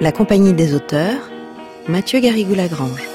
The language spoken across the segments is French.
La Compagnie des auteurs, Mathieu Garrigou-Lagrange.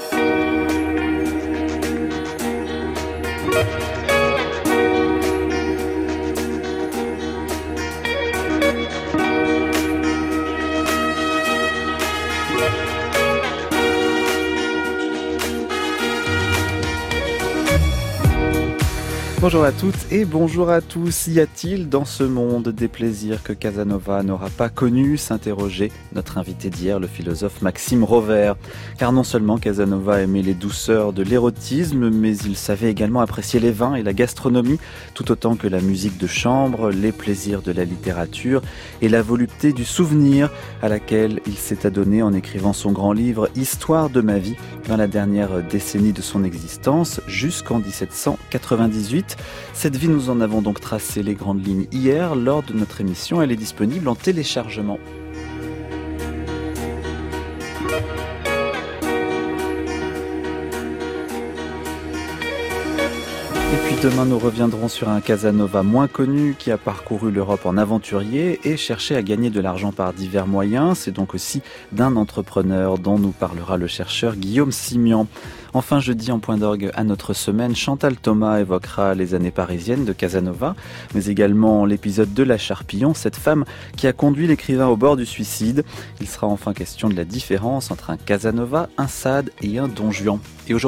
Bonjour à toutes et bonjour à tous. Y a-t-il dans ce monde des plaisirs que Casanova n'aura pas connus ? S'interrogeait notre invité d'hier, le philosophe Maxime Rovère. Car non seulement Casanova aimait les douceurs de l'érotisme, mais il savait également apprécier les vins et la gastronomie, tout autant que la musique de chambre, les plaisirs de la littérature et la volupté du souvenir à laquelle il s'est adonné en écrivant son grand livre « Histoire de ma vie » dans la dernière décennie de son existence, jusqu'en 1798. Cette vie, nous en avons donc tracé les grandes lignes hier lors de notre émission. Elle est disponible en téléchargement. Et puis demain, nous reviendrons sur un Casanova moins connu qui a parcouru l'Europe en aventurier et cherché à gagner de l'argent par divers moyens. C'est donc aussi d'un entrepreneur dont nous parlera le chercheur Guillaume Simian. Enfin, jeudi en point d'orgue à notre semaine, Chantal Thomas évoquera les années parisiennes de Casanova, mais également l'épisode de La Charpillon, cette femme qui a conduit l'écrivain au bord du suicide. Il sera enfin question de la différence entre un Casanova, un Sade et un Don Juan. Et aujourd'hui ?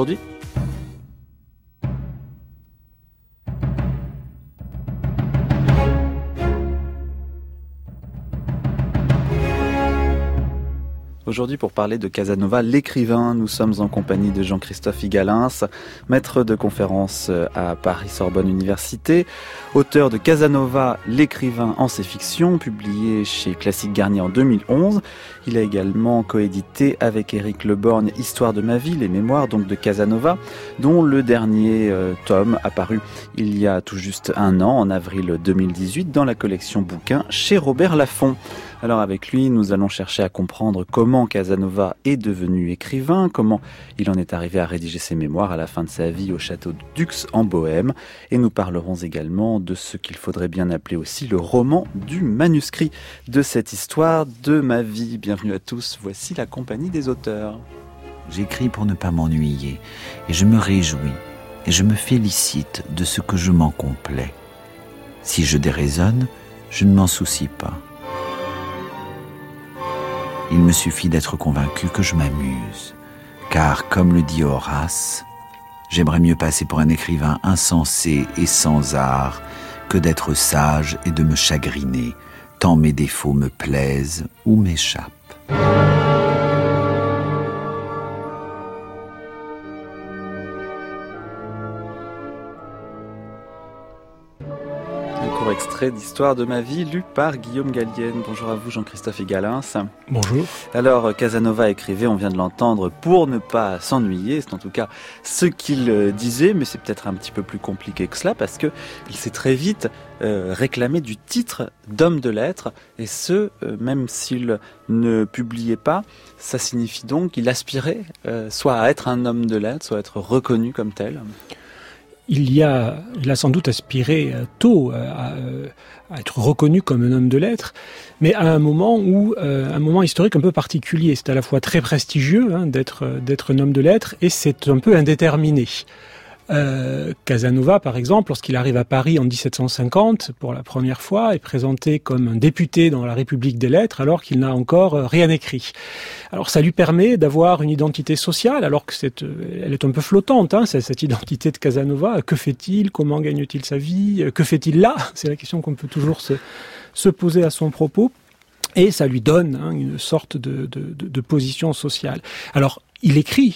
Aujourd'hui, pour parler de Casanova, l'écrivain, nous sommes en compagnie de Jean-Christophe Igalins, maître de conférences à Paris-Sorbonne Université, auteur de Casanova, l'écrivain en ses fictions, publié chez Classique Garnier en 2011. Il a également coédité avec Éric Leborgne Histoire de ma vie, les mémoires donc de Casanova, dont le dernier tome apparu il y a tout juste un an, en avril 2018, dans la collection bouquins chez Robert Laffont. Alors avec lui, nous allons chercher à comprendre comment Casanova est devenu écrivain, comment il en est arrivé à rédiger ses mémoires à la fin de sa vie au château de Dux en Bohême. Et nous parlerons également de ce qu'il faudrait bien appeler aussi le roman du manuscrit de cette histoire de ma vie. Bienvenue à tous, voici la Compagnie des auteurs. J'écris pour ne pas m'ennuyer et je me réjouis et je me félicite de ce que je m'en complais. Si je déraisonne, je ne m'en soucie pas. Il me suffit d'être convaincu que je m'amuse, car, comme le dit Horace, j'aimerais mieux passer pour un écrivain insensé et sans art que d'être sage et de me chagriner, tant mes défauts me plaisent ou m'échappent. Extrait d'Histoire de ma vie, lu par Guillaume Gallienne. Bonjour à vous Jean-Christophe Igalins. Bonjour. Alors Casanova écrivait, on vient de l'entendre, pour ne pas s'ennuyer. C'est en tout cas ce qu'il disait, mais c'est peut-être un petit peu plus compliqué que cela parce que il s'est très vite réclamé du titre d'homme de lettres, et ce, même s'il ne publiait pas. Ça signifie donc qu'il aspirait soit à être un homme de lettres, soit à être reconnu comme tel. Il a sans doute aspiré tôt à être reconnu comme un homme de lettres, mais à un moment historique un peu particulier. C'est à la fois très prestigieux d'être un homme de lettres, et c'est un peu indéterminé. Casanova, par exemple, lorsqu'il arrive à Paris en 1750, pour la première fois, est présenté comme un député dans la République des Lettres, alors qu'il n'a encore rien écrit. Alors ça lui permet d'avoir une identité sociale, alors que elle est un peu flottante, cette identité de Casanova. Que fait-il ? Comment gagne-t-il sa vie ? Que fait-il là ? C'est la question qu'on peut toujours se poser à son propos. Et ça lui donne une sorte de position sociale. Alors, il écrit,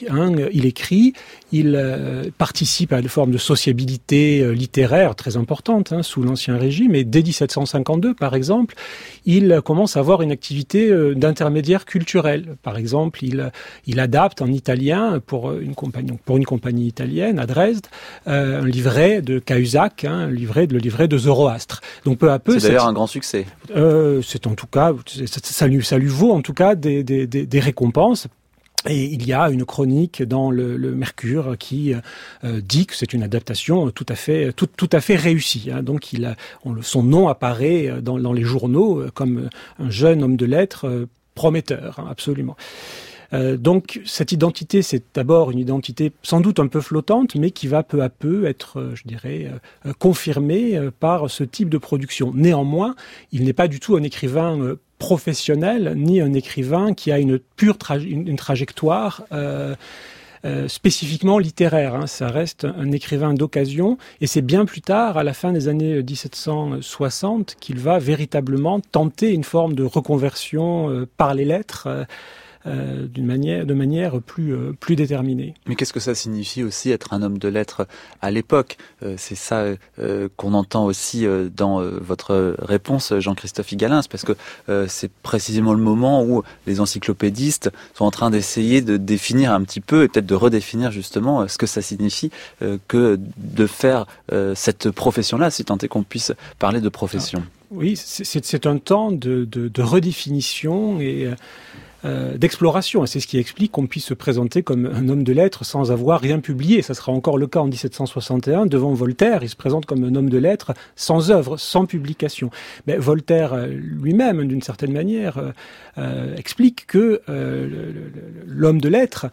il participe à une forme de sociabilité littéraire très importante sous l'Ancien Régime, et dès 1752, par exemple, il commence à avoir une activité d'intermédiaire culturel. Par exemple, il adapte en italien pour une compagnie italienne à Dresde un livret de Cahusac, le livret de Zoroastre. Donc peu à peu, c'est d'ailleurs un grand succès. C'est en tout cas, ça lui vaut en tout cas des récompenses. Et il y a une chronique dans le Mercure qui dit que c'est une adaptation tout à fait réussie. Donc son nom apparaît dans les journaux comme un jeune homme de lettres prometteur, absolument. Donc cette identité, c'est d'abord une identité sans doute un peu flottante, mais qui va peu à peu être, confirmée par ce type de production. Néanmoins, il n'est pas du tout un écrivain professionnel, ni un écrivain qui a une pure une trajectoire spécifiquement littéraire. Ça reste un écrivain d'occasion, et c'est bien plus tard, à la fin des années 1760, qu'il va véritablement tenter une forme de reconversion par les lettres, de manière plus déterminée. Mais qu'est-ce que ça signifie aussi être un homme de lettres à l'époque ? C'est ça qu'on entend aussi dans votre réponse, Jean-Christophe Higalins, parce que c'est précisément le moment où les encyclopédistes sont en train d'essayer de définir un petit peu, et peut-être de redéfinir justement ce que ça signifie que de faire cette profession-là, si tant est qu'on puisse parler de profession. Oui, c'est un temps de redéfinition et d'exploration, et c'est ce qui explique qu'on puisse se présenter comme un homme de lettres sans avoir rien publié. Ça sera encore le cas en 1761 devant Voltaire. Il se présente comme un homme de lettres sans œuvre, sans publication. Mais Voltaire lui-même, d'une certaine manière, explique que l'homme de lettres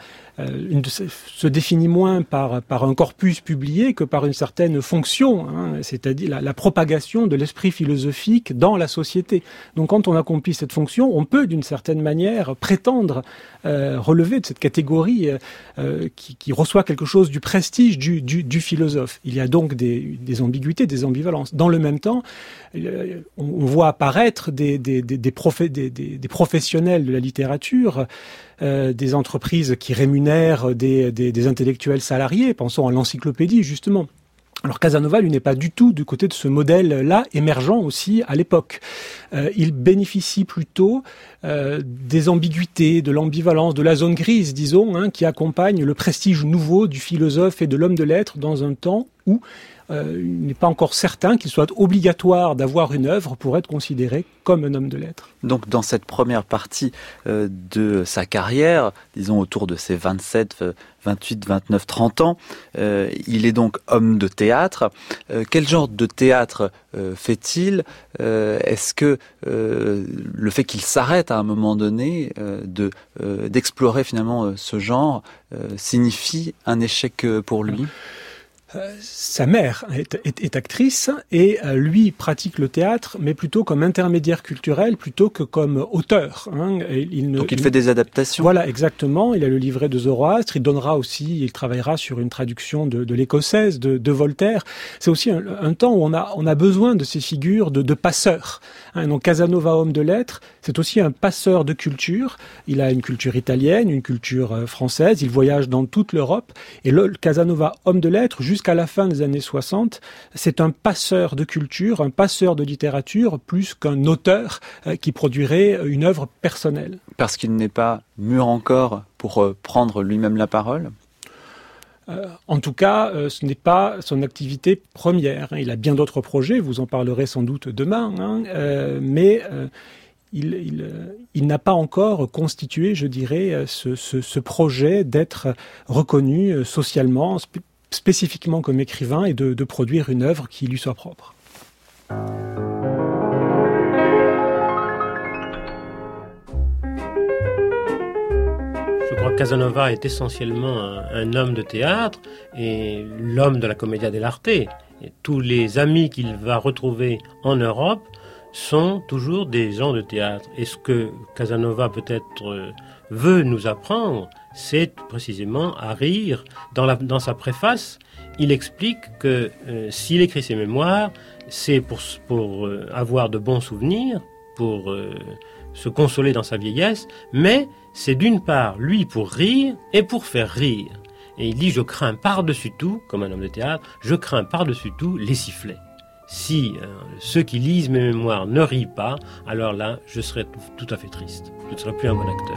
se définit moins par un corpus publié que par une certaine fonction, c'est-à-dire la propagation de l'esprit philosophique dans la société. Donc quand on accomplit cette fonction, on peut d'une certaine manière prétendre relever de cette catégorie qui reçoit quelque chose du prestige du philosophe. Il y a donc des ambiguïtés, des ambivalences. Dans le même temps, on voit apparaître des professionnels de la littérature, des entreprises qui rémunèrent des intellectuels salariés. Pensons à l'encyclopédie, justement. Alors Casanova, lui, n'est pas du tout du côté de ce modèle-là, émergent aussi à l'époque. Il bénéficie plutôt des ambiguïtés, de l'ambivalence, de la zone grise, disons, qui accompagne le prestige nouveau du philosophe et de l'homme de lettres dans un temps où il n'est pas encore certain qu'il soit obligatoire d'avoir une œuvre pour être considéré comme un homme de lettres. Donc dans cette première partie de sa carrière, disons autour de ses 27, 28, 29, 30 ans, il est donc homme de théâtre. Quel genre de théâtre fait-il ? Est-ce que le fait qu'il s'arrête à un moment donné d'explorer finalement ce genre signifie un échec pour lui ? Sa mère est actrice et lui pratique le théâtre, mais plutôt comme intermédiaire culturel plutôt que comme auteur. Donc il fait des adaptations. Voilà, exactement. Il a le livret de Zoroastre. Il travaillera sur une traduction de l'écossaise de Voltaire. C'est aussi un temps où on a besoin de ces figures de passeurs. Donc Casanova, homme de lettres, c'est aussi un passeur de culture. Il a une culture italienne, une culture française. Il voyage dans toute l'Europe. Et le Casanova, homme de lettres, jusqu'à la fin des années 60, c'est un passeur de culture, un passeur de littérature, plus qu'un auteur qui produirait une œuvre personnelle. Parce qu'il n'est pas mûr encore pour prendre lui-même la parole ? En tout cas, ce n'est pas son activité première. Il a bien d'autres projets, vous en parlerez sans doute demain, mais il n'a pas encore constitué, je dirais, ce projet d'être reconnu socialement, spécifiquement comme écrivain, et de produire une œuvre qui lui soit propre. Je crois que Casanova est essentiellement un homme de théâtre et l'homme de la Commedia dell'arte. Et tous les amis qu'il va retrouver en Europe sont toujours des gens de théâtre. Et ce que Casanova peut-être veut nous apprendre, c'est précisément à rire. Dans sa préface, il explique que s'il écrit ses mémoires, c'est pour avoir de bons souvenirs, pour se consoler dans sa vieillesse, mais c'est d'une part, lui, pour rire et pour faire rire. Et il dit, je crains par-dessus tout, comme un homme de théâtre, je crains par-dessus tout les sifflets. Si ceux qui lisent mes mémoires ne rient pas, alors là, je serai tout à fait triste. Je ne serai plus un bon acteur.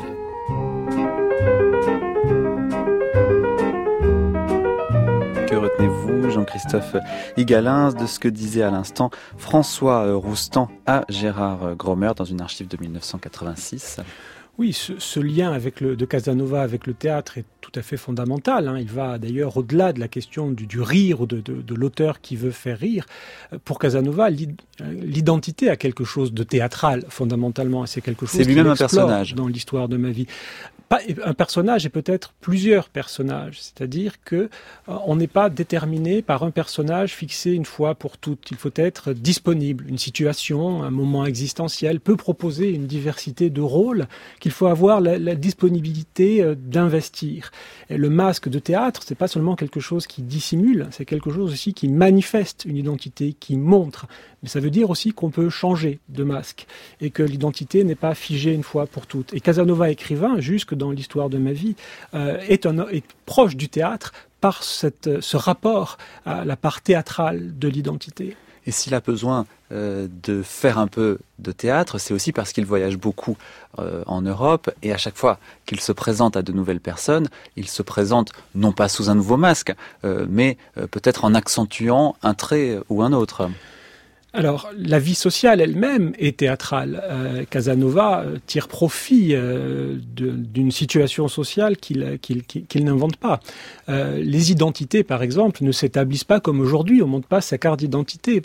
Que retenez-vous, Jean-Christophe Higalins, de ce que disait à l'instant François Roustan à Gérard Grommer dans une archive de 1986 ? Oui, ce lien de Casanova avec le théâtre est tout à fait fondamental. Il va d'ailleurs au-delà de la question du rire ou de l'auteur qui veut faire rire. Pour Casanova, l'identité a quelque chose de théâtral fondamentalement. C'est quelque chose c'est lui-même un personnage dans l'histoire de ma vie. Pas un personnage et peut-être plusieurs personnages. C'est-à-dire que on n'est pas déterminé par un personnage fixé une fois pour toutes. Il faut être disponible. Une situation, un moment existentiel peut proposer une diversité de rôles qu'il faut avoir la disponibilité d'investir. Et le masque de théâtre, c'est pas seulement quelque chose qui dissimule, c'est quelque chose aussi qui manifeste une identité, qui montre. Mais ça veut dire aussi qu'on peut changer de masque et que l'identité n'est pas figée une fois pour toutes. Et Casanova, écrivain, jusque dans l'histoire de ma vie, est proche du théâtre par ce rapport à la part théâtrale de l'identité. Et s'il a besoin de faire un peu de théâtre, c'est aussi parce qu'il voyage beaucoup en Europe, et à chaque fois qu'il se présente à de nouvelles personnes, il se présente non pas sous un nouveau masque, mais peut-être en accentuant un trait ou un autre. Alors, la vie sociale elle-même est théâtrale. Casanova tire profit d'une situation sociale qu'il n'invente pas. Les identités, par exemple, ne s'établissent pas comme aujourd'hui. On ne montre pas sa carte d'identité.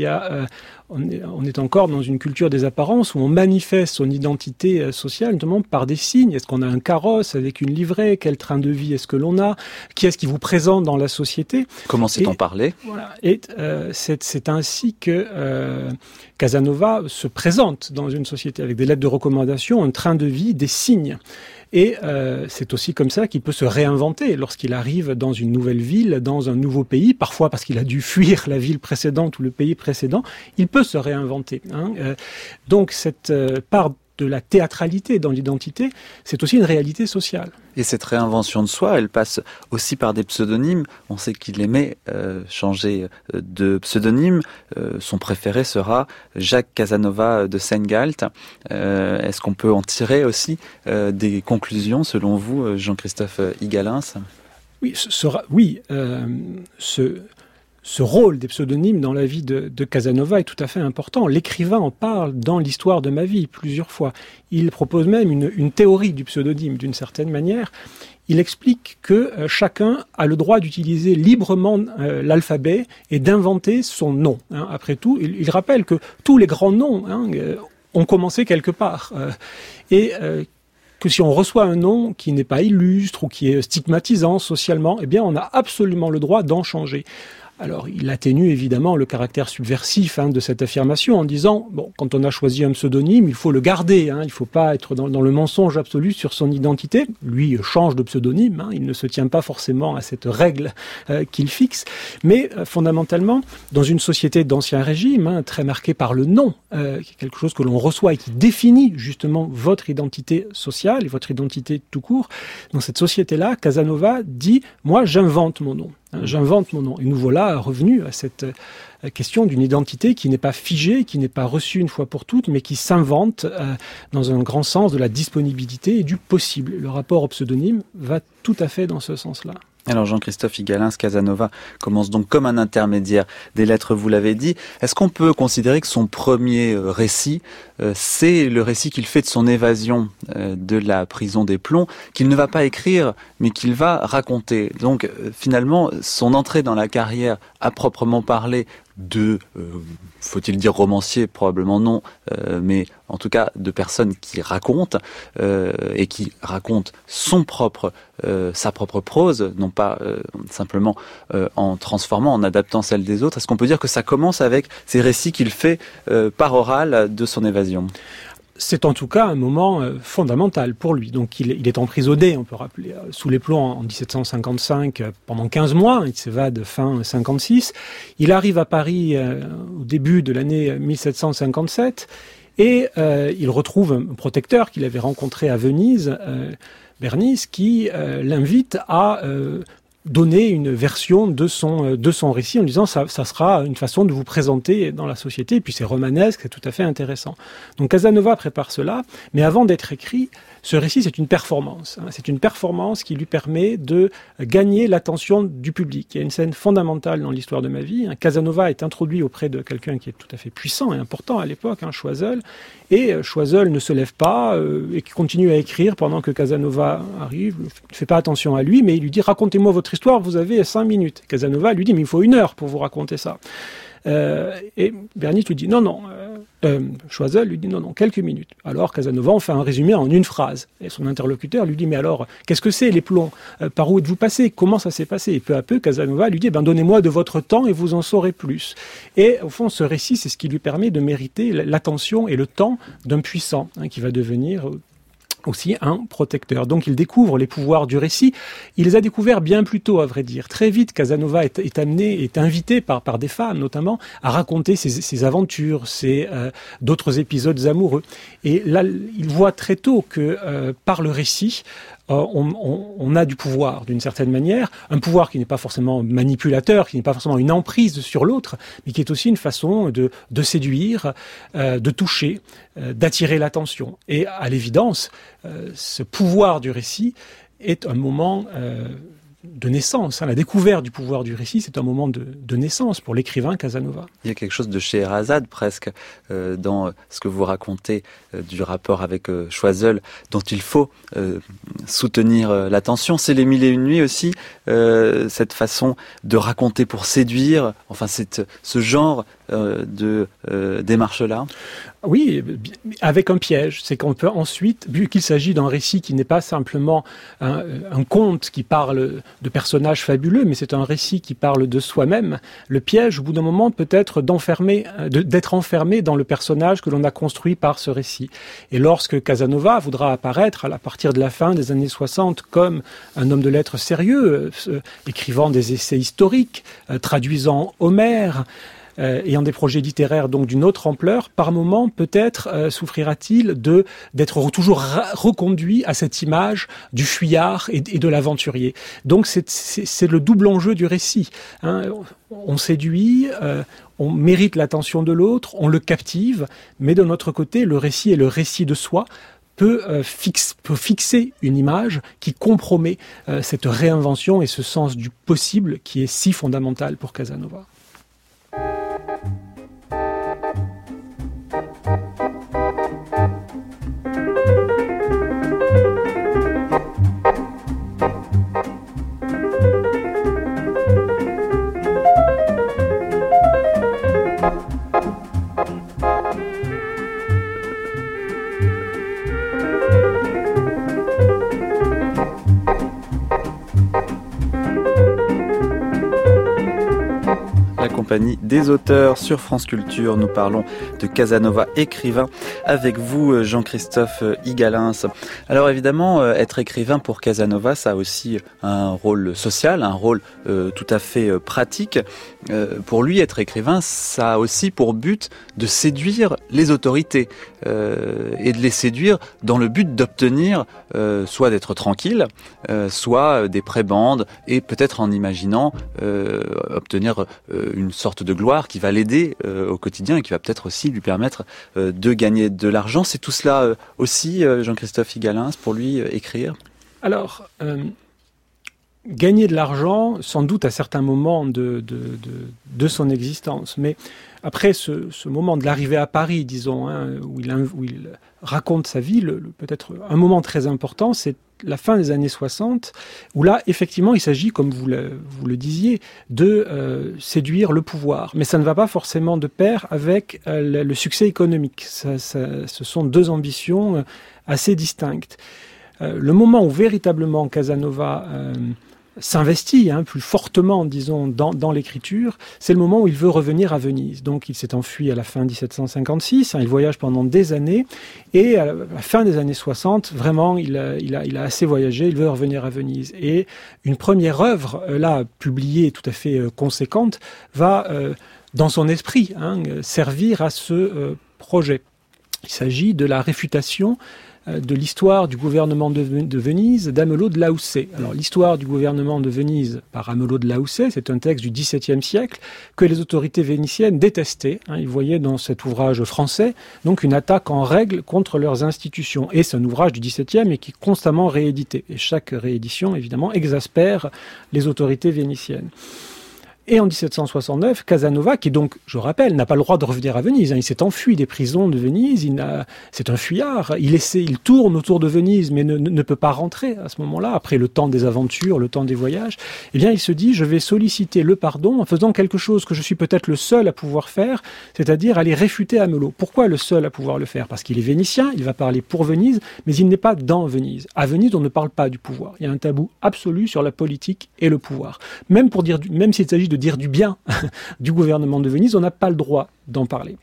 On est encore dans une culture des apparences où on manifeste son identité sociale, notamment par des signes. Est-ce qu'on a un carrosse avec une livrée? Quel train de vie est-ce que l'on a? Qui est-ce qui vous présente dans la société? Comment sait-on parler? Voilà. Et c'est ainsi que Casanova se présente dans une société avec des lettres de recommandation, un train de vie, des signes. Et c'est aussi comme ça qu'il peut se réinventer lorsqu'il arrive dans une nouvelle ville, dans un nouveau pays, parfois parce qu'il a dû fuir la ville précédente ou le pays précédent, il peut se réinventer. Donc cette part de la théâtralité dans l'identité, c'est aussi une réalité sociale. Et cette réinvention de soi, elle passe aussi par des pseudonymes. On sait qu'il aimait changer de pseudonyme. Son préféré sera Jacques Casanova de Seingalt. Est-ce qu'on peut en tirer aussi des conclusions, selon vous, Jean-Christophe Igalins? Oui, ce rôle des pseudonymes dans la vie de Casanova est tout à fait important. L'écrivain en parle dans l'histoire de ma vie plusieurs fois. Il propose même une théorie du pseudonyme d'une certaine manière. Il explique que chacun a le droit d'utiliser librement l'alphabet et d'inventer son nom. Après tout, il rappelle que tous les grands noms ont commencé quelque part. Que si on reçoit un nom qui n'est pas illustre ou qui est stigmatisant socialement, eh bien on a absolument le droit d'en changer. Alors, il atténue évidemment le caractère subversif de cette affirmation en disant, quand on a choisi un pseudonyme, il faut le garder, il ne faut pas être dans le mensonge absolu sur son identité. Lui change de pseudonyme, il ne se tient pas forcément à cette règle qu'il fixe, mais fondamentalement, dans une société d'ancien régime, très marquée par le nom, qui est quelque chose que l'on reçoit et qui définit justement votre identité sociale et votre identité tout court, dans cette société-là, Casanova dit, moi j'invente mon nom. J'invente mon nom. Et nous voilà revenus à cette question d'une identité qui n'est pas figée, qui n'est pas reçue une fois pour toutes, mais qui s'invente dans un grand sens de la disponibilité et du possible. Le rapport au pseudonyme va tout à fait dans ce sens-là. Alors Jean-Christophe Igalins, Casanova commence donc comme un intermédiaire des lettres, vous l'avez dit. Est-ce qu'on peut considérer que son premier récit, c'est le récit qu'il fait de son évasion de la prison des Plombs, qu'il ne va pas écrire, mais qu'il va raconter? Donc finalement, son entrée dans la carrière à proprement parler de, faut-il dire romancier? Probablement non, mais en tout cas de personnes qui racontent et qui racontent sa propre prose, non pas simplement en transformant, en adaptant celle des autres. Est-ce qu'on peut dire que ça commence avec ces récits qu'il fait par oral de son évasion? C'est en tout cas un moment fondamental pour lui. Donc il est emprisonné, on peut rappeler, sous les plombs en 1755 pendant 15 mois. Il s'évade fin 56. Il arrive à Paris au début de l'année 1757 et il retrouve un protecteur qu'il avait rencontré à Venise, Bernis, qui l'invite à donner une version de son récit en disant ça sera une façon de vous présenter dans la société, et puis c'est romanesque, c'est tout à fait intéressant. Donc Casanova prépare cela, mais avant d'être écrit, ce récit c'est une performance. C'est une performance qui lui permet de gagner l'attention du public. Il y a une scène fondamentale dans l'histoire de ma vie. Casanova est introduit auprès de quelqu'un qui est tout à fait puissant et important à l'époque, Choiseul, et Choiseul ne se lève pas et qui continue à écrire pendant que Casanova arrive, ne fait pas attention à lui, mais il lui dit « Racontez-moi votre histoire, vous avez 5 minutes ». Casanova lui dit « Mais il faut 1 heure pour vous raconter ça ». Et Bernis lui dit non, Choiseul lui dit non, quelques minutes. Alors Casanova en fait un résumé en 1 phrase. Et son interlocuteur lui dit mais alors, qu'est-ce que c'est les plombs ? Par où êtes-vous passé ? Comment ça s'est passé ? Et peu à peu, Casanova lui dit donnez-moi de votre temps et vous en saurez plus. Et au fond, ce récit, c'est ce qui lui permet de mériter l'attention et le temps d'un puissant, qui va devenir aussi un protecteur. Donc il découvre les pouvoirs du récit. Il les a découverts bien plus tôt, à vrai dire. Très vite, Casanova est invité par des femmes, notamment, à raconter ses aventures, d'autres épisodes amoureux. Et là, il voit très tôt que par le récit, on a du pouvoir, d'une certaine manière, un pouvoir qui n'est pas forcément manipulateur, qui n'est pas forcément une emprise sur l'autre, mais qui est aussi une façon de séduire, de toucher, d'attirer l'attention. Et à l'évidence, ce pouvoir du récit est un moment de naissance. La découverte du pouvoir du récit, c'est un moment de naissance pour l'écrivain Casanova. Il y a quelque chose de Scheherazade presque dans ce que vous racontez du rapport avec Choiseul, dont il faut soutenir l'attention. C'est les 1001 nuits aussi, cette façon de raconter pour séduire, enfin ce genre de démarche-là. Oui, avec un piège. C'est qu'on peut ensuite, vu qu'il s'agit d'un récit qui n'est pas simplement un conte qui parle de personnages fabuleux, mais c'est un récit qui parle de soi-même, le piège, au bout d'un moment, peut être d'être enfermé dans le personnage que l'on a construit par ce récit. Et lorsque Casanova voudra apparaître à partir de la fin des années 60 comme un homme de lettres sérieux, écrivant des essais historiques, traduisant Homère, ayant des projets littéraires donc d'une autre ampleur, par moment peut-être souffrira-t-il d'être toujours reconduit à cette image du fuyard et de l'aventurier. Donc c'est le double enjeu du récit. On séduit, on mérite l'attention de l'autre, on le captive, mais de notre côté, le récit est le récit de soi, peut fixer une image qui compromet cette réinvention et ce sens du possible qui est si fondamental pour Casanova. Compagnie des auteurs sur France Culture. Nous parlons de Casanova, écrivain, avec vous, Jean-Christophe Igalins. Alors évidemment, être écrivain pour Casanova, ça a aussi un rôle social, un rôle tout à fait pratique. Pour lui, être écrivain, ça a aussi pour but de séduire les autorités et de les séduire dans le but d'obtenir soit d'être tranquille, soit des prébendes et peut-être en imaginant obtenir une sorte de gloire qui va l'aider au quotidien et qui va peut-être aussi lui permettre de gagner de l'argent. C'est tout cela aussi, Jean-Christophe Igalins, pour lui, écrire ? Alors, gagner de l'argent, sans doute à certains moments de son existence, mais après ce moment de l'arrivée à Paris, disons, où il raconte sa vie, peut-être un moment très important, c'est la fin des années 60, où là, effectivement, il s'agit, comme vous le disiez, de séduire le pouvoir. Mais ça ne va pas forcément de pair avec le succès économique. Ce sont deux ambitions assez distinctes. Le moment où véritablement Casanova s'investit plus fortement, disons, dans l'écriture, c'est le moment où il veut revenir à Venise. Donc il s'est enfui à la fin 1756, il voyage pendant des années, et à la fin des années 60, vraiment, il a assez voyagé, il veut revenir à Venise. Et une première œuvre, là, publiée tout à fait conséquente, va, dans son esprit, servir à ce projet. Il s'agit de la réfutation de l'histoire du gouvernement de Venise d'Amelot de Lausset. Alors, l'histoire du gouvernement de Venise par Amelot de Lausset, c'est un texte du XVIIe siècle que les autorités vénitiennes détestaient. Ils voyaient dans cet ouvrage français donc une attaque en règle contre leurs institutions. Et c'est un ouvrage du XVIIe et qui est constamment réédité. Et chaque réédition, évidemment, exaspère les autorités vénitiennes. Et en 1769, Casanova, qui donc, je rappelle, n'a pas le droit de revenir à Venise, il s'est enfui des prisons de Venise, c'est un fuyard, il tourne autour de Venise, mais ne peut pas rentrer à ce moment-là, après le temps des aventures, le temps des voyages. Eh bien, il se dit, je vais solliciter le pardon en faisant quelque chose que je suis peut-être le seul à pouvoir faire, c'est-à-dire aller réfuter Amelot. Pourquoi le seul à pouvoir le faire ? Parce qu'il est vénitien, il va parler pour Venise, mais il n'est pas dans Venise. À Venise, on ne parle pas du pouvoir. Il y a un tabou absolu sur la politique et le pouvoir. Même s'il s'agit de dire du bien du gouvernement de Venise, on n'a pas le droit d'en parler.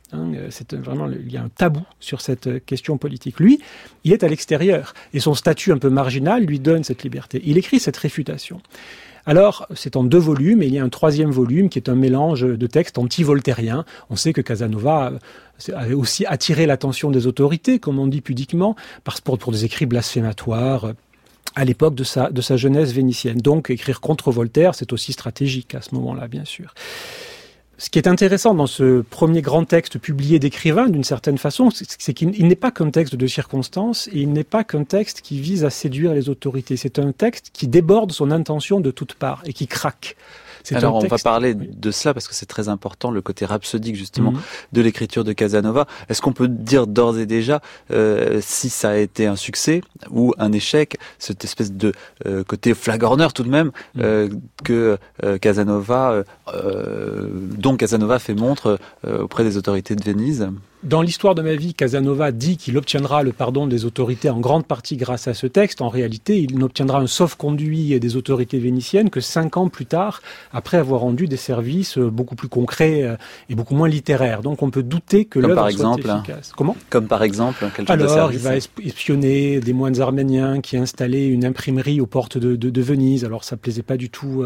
Il y a un tabou sur cette question politique. Lui, il est à l'extérieur et son statut un peu marginal lui donne cette liberté. Il écrit cette réfutation. Alors, c'est en 2 volumes, et il y a un 3e volume qui est un mélange de textes anti-voltairiens. On sait que Casanova avait aussi attiré l'attention des autorités, comme on dit pudiquement, pour des écrits blasphématoires, à l'époque de sa jeunesse vénitienne. Donc, écrire contre Voltaire, c'est aussi stratégique à ce moment-là, bien sûr. Ce qui est intéressant dans ce premier grand texte publié d'écrivain, d'une certaine façon, c'est qu'il n'est pas qu'un texte de circonstance, et il n'est pas qu'un texte qui vise à séduire les autorités. C'est un texte qui déborde son intention de toutes parts et qui craque. Alors on va parler de cela parce que c'est très important, le côté rhapsodique justement de l'écriture de Casanova. Est-ce qu'on peut dire d'ores et déjà si ça a été un succès ou un échec, cette espèce de côté flagorneur tout de même que Casanova, dont Casanova fait montre auprès des autorités de Venise? Dans l'histoire de ma vie, Casanova dit qu'il obtiendra le pardon des autorités en grande partie grâce à ce texte. En réalité, il n'obtiendra un sauf-conduit des autorités vénitiennes que 5 ans plus tard, après avoir rendu des services beaucoup plus concrets et beaucoup moins littéraires. Donc on peut douter que l'œuvre soit efficace. Comment ? Comme par exemple, quel genre de alors, service ? Il va espionner des moines arméniens qui installaient une imprimerie aux portes de Venise. Alors ça plaisait pas du tout...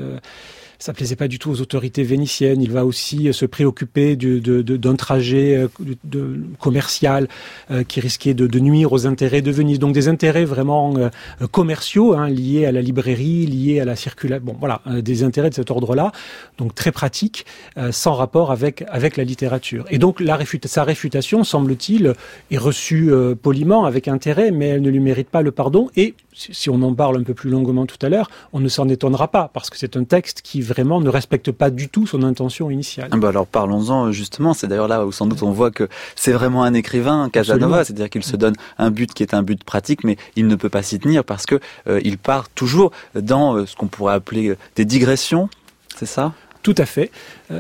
Ça plaisait pas du tout aux autorités vénitiennes. Il va aussi se préoccuper d'un trajet commercial qui risquait de nuire aux intérêts de Venise. Donc des intérêts vraiment commerciaux, liés à la librairie, liés à la circulation. Bon, voilà, des intérêts de cet ordre-là, donc très pratiques, sans rapport avec la littérature. Et donc sa réfutation, semble-t-il, est reçue poliment, avec intérêt, mais elle ne lui mérite pas le pardon. Et si on en parle un peu plus longuement tout à l'heure, on ne s'en étonnera pas, parce que c'est un texte qui vraiment ne respecte pas du tout son intention initiale. Alors parlons-en justement, c'est d'ailleurs là où sans doute on voit que c'est vraiment un écrivain, Casanova, absolument. C'est-à-dire qu'il se donne un but qui est un but pratique, mais il ne peut pas s'y tenir parce que il part toujours dans ce qu'on pourrait appeler des digressions, c'est ça ? Tout à fait.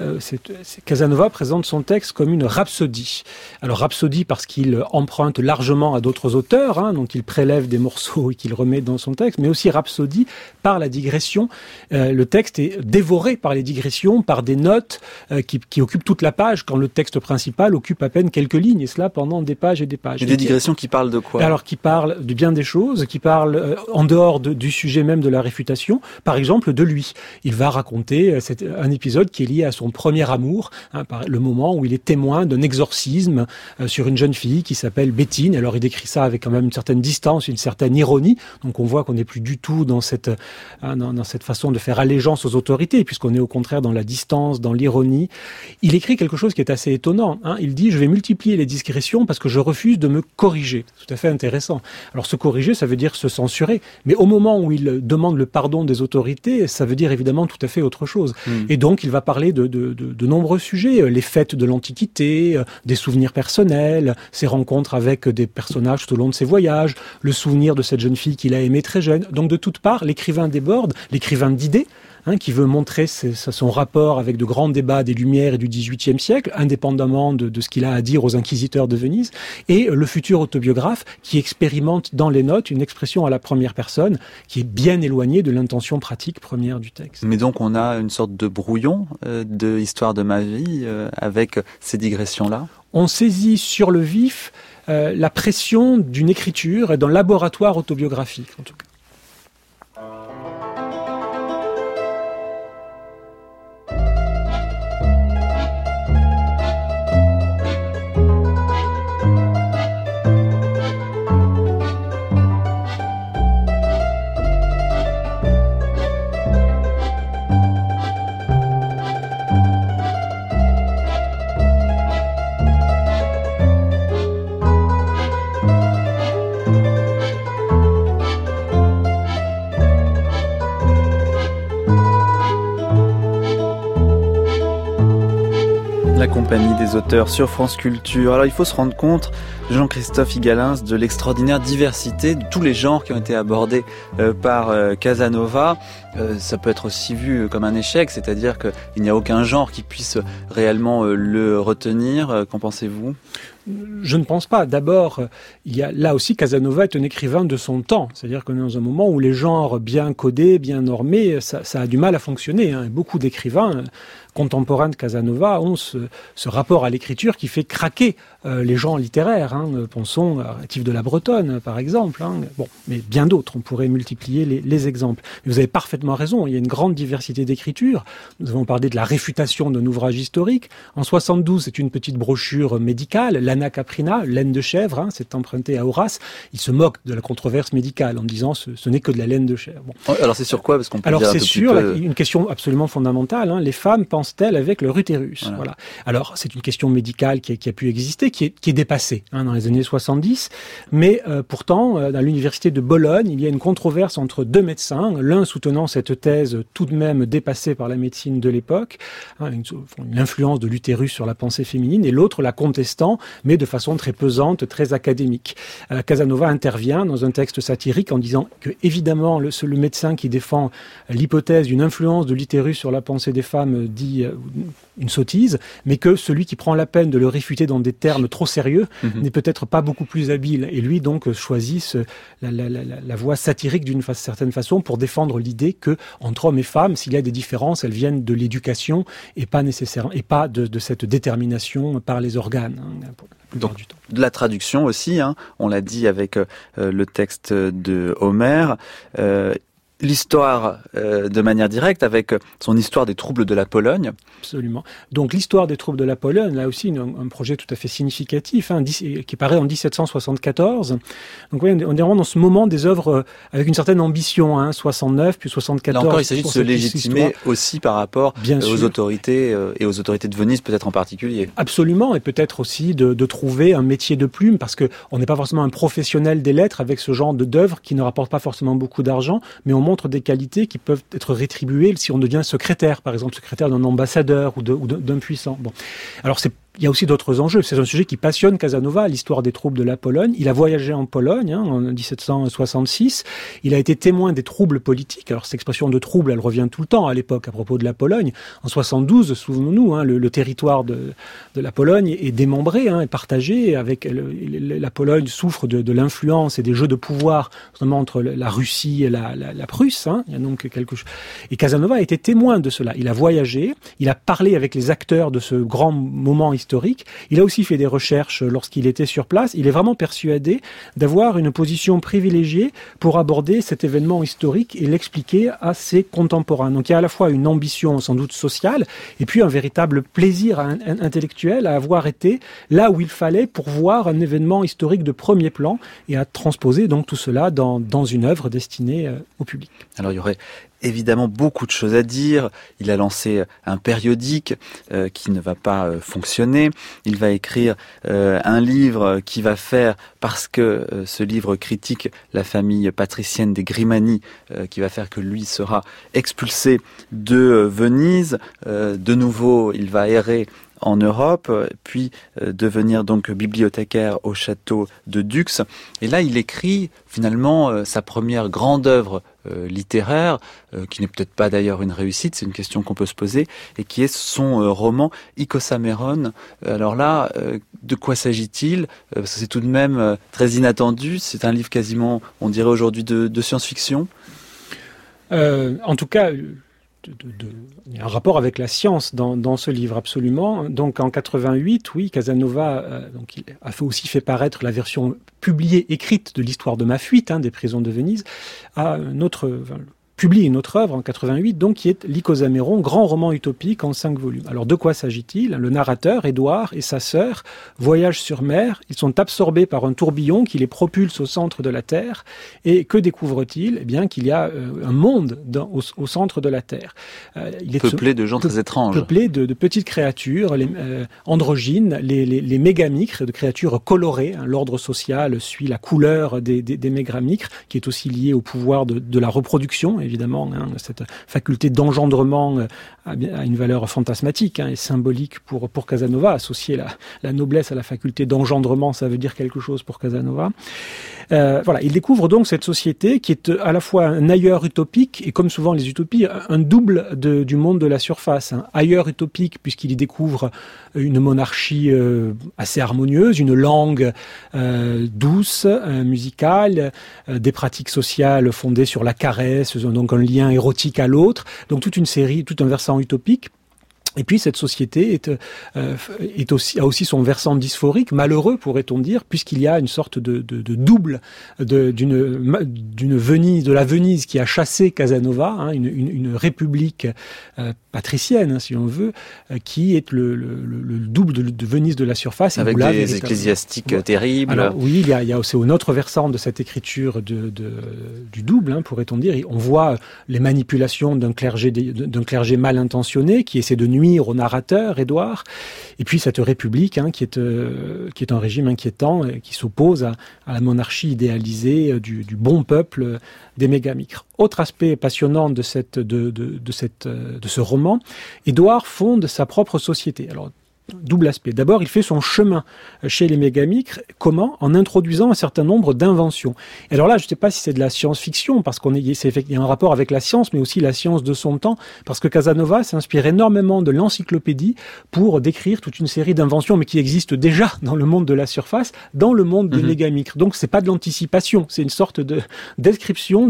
Casanova présente son texte comme une rhapsodie. Alors rhapsodie parce qu'il emprunte largement à d'autres auteurs, dont il prélève des morceaux et qu'il remet dans son texte, mais aussi rhapsodie par la digression. Le texte est dévoré par les digressions, par des notes qui occupent toute la page, quand le texte principal occupe à peine quelques lignes, et cela pendant des pages et des pages. Et des digressions qui parlent de quoi ? Alors qui parlent de bien des choses, qui parlent en dehors du sujet même de la réfutation, par exemple de lui. Il va raconter un épisode qui est lié à son premier amour, le moment où il est témoin d'un exorcisme sur une jeune fille qui s'appelle Bétine. Alors il décrit ça avec quand même une certaine distance, une certaine ironie. Donc on voit qu'on n'est plus du tout dans cette façon de faire allégeance aux autorités, puisqu'on est au contraire dans la distance, dans l'ironie. Il écrit quelque chose qui est assez étonnant. Il dit « Je vais multiplier les digressions parce que je refuse de me corriger ». Tout à fait intéressant. Alors se corriger, ça veut dire se censurer. Mais au moment où il demande le pardon des autorités, ça veut dire évidemment tout à fait autre chose. Et donc il va parler de nombreux sujets, les fêtes de l'Antiquité, des souvenirs personnels, ses rencontres avec des personnages tout au long de ses voyages, le souvenir de cette jeune fille qu'il a aimée très jeune. Donc de toutes parts, l'écrivain déborde, l'écrivain d'idées, qui veut montrer son rapport avec de grands débats des Lumières et du XVIIIe siècle, indépendamment de ce qu'il a à dire aux inquisiteurs de Venise, et le futur autobiographe qui expérimente dans les notes une expression à la première personne qui est bien éloignée de l'intention pratique première du texte. Mais donc on a une sorte de brouillon de Histoire de ma vie avec ces digressions-là ? On saisit sur le vif la pression d'une écriture et d'un laboratoire autobiographique, en tout cas. compagnie des auteurs sur France Culture. Alors il faut se rendre compte, Jean-Christophe Igalins, de l'extraordinaire diversité de tous les genres qui ont été abordés par Casanova. Ça peut être aussi vu comme un échec, c'est-à-dire qu'il n'y a aucun genre qui puisse réellement le retenir. Qu'en pensez-vous ? Je ne pense pas. D'abord, il y a là aussi Casanova est un écrivain de son temps. C'est-à-dire qu'on est dans un moment où les genres bien codés, bien normés, ça a du mal à fonctionner. Beaucoup d'écrivains contemporains de Casanova ont ce rapport à l'écriture qui fait craquer les gens littéraires. Pensons à Rétif de la Bretonne, par exemple. Bon, mais bien d'autres. On pourrait multiplier les exemples. Mais vous avez parfaitement raison. Il y a une grande diversité d'écriture. Nous avons parlé de la réfutation d'un ouvrage historique. En 72, c'est une petite brochure médicale, l'Anna Caprina, laine de chèvre. C'est emprunté à Horace. Il se moque de la controverse médicale en disant ce n'est que de la laine de chèvre. Bon. Alors c'est sur quoi ? Parce qu'on peut Alors dire c'est sûr, une question absolument fondamentale. Les femmes pensent-elles avec leur utérus ? Voilà. Alors c'est une question médicale qui a pu exister, qui est dépassée dans les années 70. Mais pourtant, dans l'université de Bologne, il y a une controverse entre deux médecins, l'un soutenant cette thèse tout de même dépassée par la médecine de l'époque, l'influence de l'utérus sur la pensée féminine, et l'autre la contestant, mais de façon très pesante, très académique. Casanova intervient dans un texte satirique en disant que, évidemment, le médecin qui défend l'hypothèse d'une influence de l'utérus sur la pensée des femmes dit une sottise, mais que celui qui prend la peine de le réfuter dans des termes trop sérieux n'est peut-être pas beaucoup plus habile. Et lui, donc, choisit la voie satirique d'une certaine façon pour défendre l'idée que, entre hommes et femmes, s'il y a des différences, elles viennent de l'éducation et pas nécessairement, et pas de cette détermination par les organes. Donc, de la traduction aussi, on l'a dit avec le texte de Homère, l'histoire de manière directe avec son histoire des troubles de la Pologne. Absolument. Donc l'histoire des troubles de la Pologne, là aussi un projet tout à fait significatif, qui paraît en 1774. Donc oui, on est vraiment dans ce moment des œuvres avec une certaine ambition, 69 puis 74. Là encore, il s'agit de se légitimer aussi par rapport aux autorités et aux autorités de Venise peut-être en particulier. Absolument, et peut-être aussi de trouver un métier de plume, parce que on n'est pas forcément un professionnel des lettres avec ce genre d'œuvres qui ne rapportent pas forcément beaucoup d'argent, mais on montre des qualités qui peuvent être rétribuées si on devient secrétaire, par exemple secrétaire d'un ambassadeur ou d'un puissant. Bon. Alors il y a aussi d'autres enjeux. C'est un sujet qui passionne Casanova, l'histoire des troubles de la Pologne. Il a voyagé en Pologne en 1766. Il a été témoin des troubles politiques. Alors cette expression de trouble, elle revient tout le temps à l'époque à propos de la Pologne. En 72, souvenons-nous, le territoire de la Pologne est démembré, est partagé. Avec la Pologne souffre de l'influence et des jeux de pouvoir, notamment entre la Russie et la Prusse. Il y a donc quelque chose. Et Casanova a été témoin de cela. Il a voyagé, il a parlé avec les acteurs de ce grand moment historique. Il a aussi fait des recherches lorsqu'il était sur place. Il est vraiment persuadé d'avoir une position privilégiée pour aborder cet événement historique et l'expliquer à ses contemporains. Donc il y a à la fois une ambition sans doute sociale et puis un véritable plaisir intellectuel à avoir été là où il fallait pour voir un événement historique de premier plan et à transposer donc tout cela dans une œuvre destinée au public. Alors il y aurait évidemment beaucoup de choses à dire. Il a lancé un périodique qui ne va pas fonctionner. Il va écrire un livre qui va faire, parce que ce livre critique la famille patricienne des Grimani, qui va faire que lui sera expulsé de Venise. De nouveau, il va errer en Europe, puis devenir donc bibliothécaire au château de Dux. Et là, il écrit finalement sa première grande œuvre littéraire, qui n'est peut-être pas d'ailleurs une réussite, c'est une question qu'on peut se poser, et qui est son roman Ikosameron. Alors là, de quoi s'agit-il ? Parce que c'est tout de même très inattendu, c'est un livre quasiment, on dirait aujourd'hui, de science-fiction. En tout cas, il y a un rapport avec la science dans ce livre, absolument. Donc en 88, oui, Casanova donc il a aussi fait paraître la version publiée, écrite de l'histoire de ma fuite, des prisons de Venise, publie une autre œuvre en 88, donc qui est l'Ikosameron, grand roman utopique en 5 volumes. Alors de quoi s'agit-il ? Le narrateur, Édouard, et sa sœur voyagent sur mer, ils sont absorbés par un tourbillon qui les propulse au centre de la Terre, et que découvrent-ils ? Eh bien qu'il y a un monde au centre de la Terre. Il est peuplé de gens très étranges. Peuplé de petites créatures, androgynes, les mégamicres, de créatures colorées. L'ordre social suit la couleur des mégamicres, qui est aussi lié au pouvoir de la reproduction, évidemment. Cette faculté d'engendrement a une valeur fantasmatique et symbolique pour Casanova. Associer la noblesse à la faculté d'engendrement, ça veut dire quelque chose pour Casanova. Il découvre donc cette société qui est à la fois un ailleurs utopique et, comme souvent les utopies, un double du monde de la surface. Ailleurs utopique puisqu'il y découvre une monarchie assez harmonieuse, une langue douce, musicale, des pratiques sociales fondées sur la caresse, donc un lien érotique à l'autre, donc toute une série, tout un versant utopique. Et puis cette société a aussi son versant dysphorique, malheureux pourrait-on dire, puisqu'il y a une sorte de double d'une Venise, de la Venise qui a chassé Casanova, une république patricienne, si on veut, qui est le double de Venise de la surface. Avec des ecclésiastiques terribles. Alors oui, il y a aussi un autre versant de cette écriture du double, pourrait-on dire. On voit les manipulations d'un clergé mal intentionné qui essaie de nuire au narrateur, Édouard, et puis cette république qui est un régime inquiétant qui s'oppose à la monarchie idéalisée du bon peuple des mégamicres. Autre aspect passionnant de ce roman, Édouard fonde sa propre société. Alors, double aspect. D'abord, il fait son chemin chez les mégamicres. Comment ? En introduisant un certain nombre d'inventions. Et alors là, je ne sais pas si c'est de la science-fiction, parce il y a un rapport avec la science, mais aussi la science de son temps, parce que Casanova s'inspire énormément de l'encyclopédie pour décrire toute une série d'inventions, mais qui existent déjà dans le monde de la surface, dans le monde des mégamicres. Donc, c'est pas de l'anticipation, c'est une sorte de description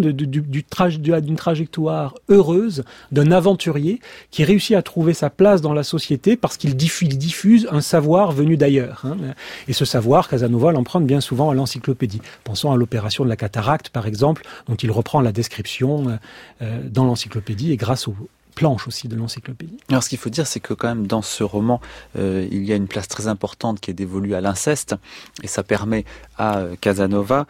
d'une trajectoire heureuse d'un aventurier qui réussit à trouver sa place dans la société parce qu'il diffuse un savoir venu d'ailleurs. Et ce savoir, Casanova l'emprunte bien souvent à l'encyclopédie. Pensons à l'opération de la cataracte, par exemple, dont il reprend la description dans l'encyclopédie et grâce aux planches aussi de l'encyclopédie. Alors ce qu'il faut dire, c'est que quand même dans ce roman, il y a une place très importante qui est dévolue à l'inceste, et ça permet à Casanova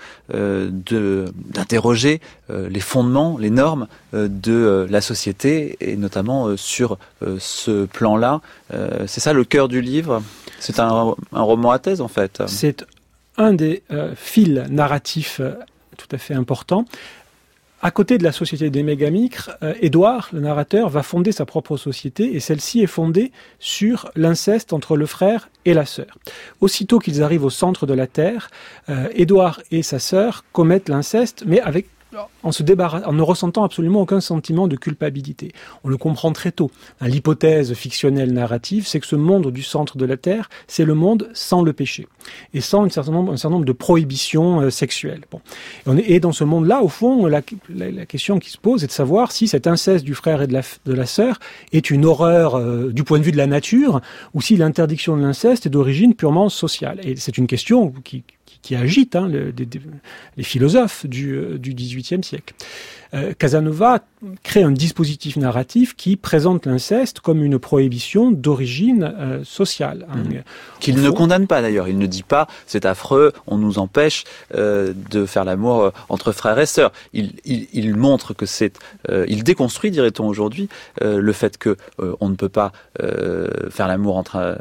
d'interroger les fondements, les normes de la société, et notamment sur ce plan-là. C'est ça le cœur du livre. C'est un roman à thèse en fait. C'est un des fils narratifs tout à fait importants. À côté de la société des mégamicres, Édouard, le narrateur, va fonder sa propre société, et celle-ci est fondée sur l'inceste entre le frère et la sœur. Aussitôt qu'ils arrivent au centre de la Terre, Édouard et sa sœur commettent l'inceste, mais en ne ressentant absolument aucun sentiment de culpabilité. On le comprend très tôt. L'hypothèse fictionnelle narrative, c'est que ce monde du centre de la Terre, c'est le monde sans le péché, et sans un certain nombre de prohibitions sexuelles. Et dans ce monde-là, au fond, la question qui se pose est de savoir si cet inceste du frère et de la sœur est une horreur du point de vue de la nature, ou si l'interdiction de l'inceste est d'origine purement sociale. Et c'est une question qui agite les philosophes du XVIIIe siècle. Casanova crée un dispositif narratif qui présente l'inceste comme une prohibition d'origine sociale. Qu'il ne condamne pas d'ailleurs, il ne dit pas « c'est affreux, on nous empêche de faire l'amour entre frères et sœurs ». Il montre que il déconstruit, dirait-on aujourd'hui, le fait que on ne peut pas faire l'amour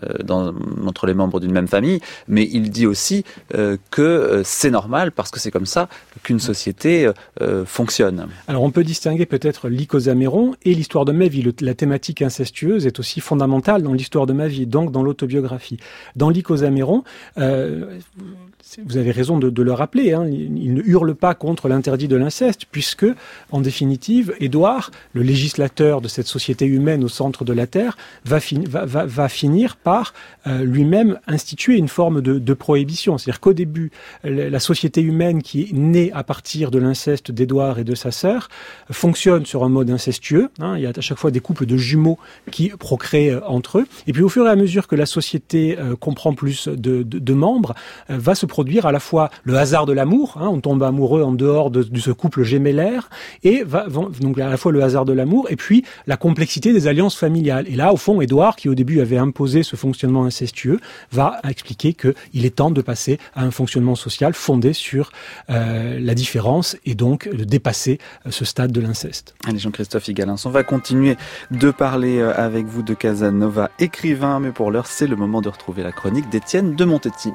entre les membres d'une même famille, mais il dit aussi que c'est normal parce que c'est comme ça qu'une société fonctionne. Alors on peut distinguer peut-être l'Icosaméron et l'histoire de ma vie. La thématique incestueuse est aussi fondamentale dans l'histoire de ma vie, donc dans l'autobiographie. Dans l'Icosaméron, vous avez raison de le rappeler, il ne hurle pas contre l'interdit de l'inceste, puisque, en définitive, Édouard, le législateur de cette société humaine au centre de la Terre, va finir par lui-même instituer une forme de prohibition. C'est-à-dire qu'au début, la société humaine qui est née à partir de l'inceste d'Édouard et de sa sœur fonctionne sur un mode incestueux. Il y a à chaque fois des couples de jumeaux qui procréent entre eux. Et puis au fur et à mesure que la société comprend plus de membres, va se produire à la fois le hasard de l'amour, on tombe amoureux en dehors de ce couple gémellaire, et donc à la fois le hasard de l'amour, et puis la complexité des alliances familiales. Et là, au fond, Édouard, qui au début avait imposé ce fonctionnement incestueux, va expliquer qu'il est temps de passer à un fonctionnement social fondé sur la différence, et donc de dépasser ce stade de l'inceste. Allez, Jean-Christophe Igalins, on va continuer de parler avec vous de Casanova, écrivain, mais pour l'heure, c'est le moment de retrouver la chronique d'Étienne de Montetti.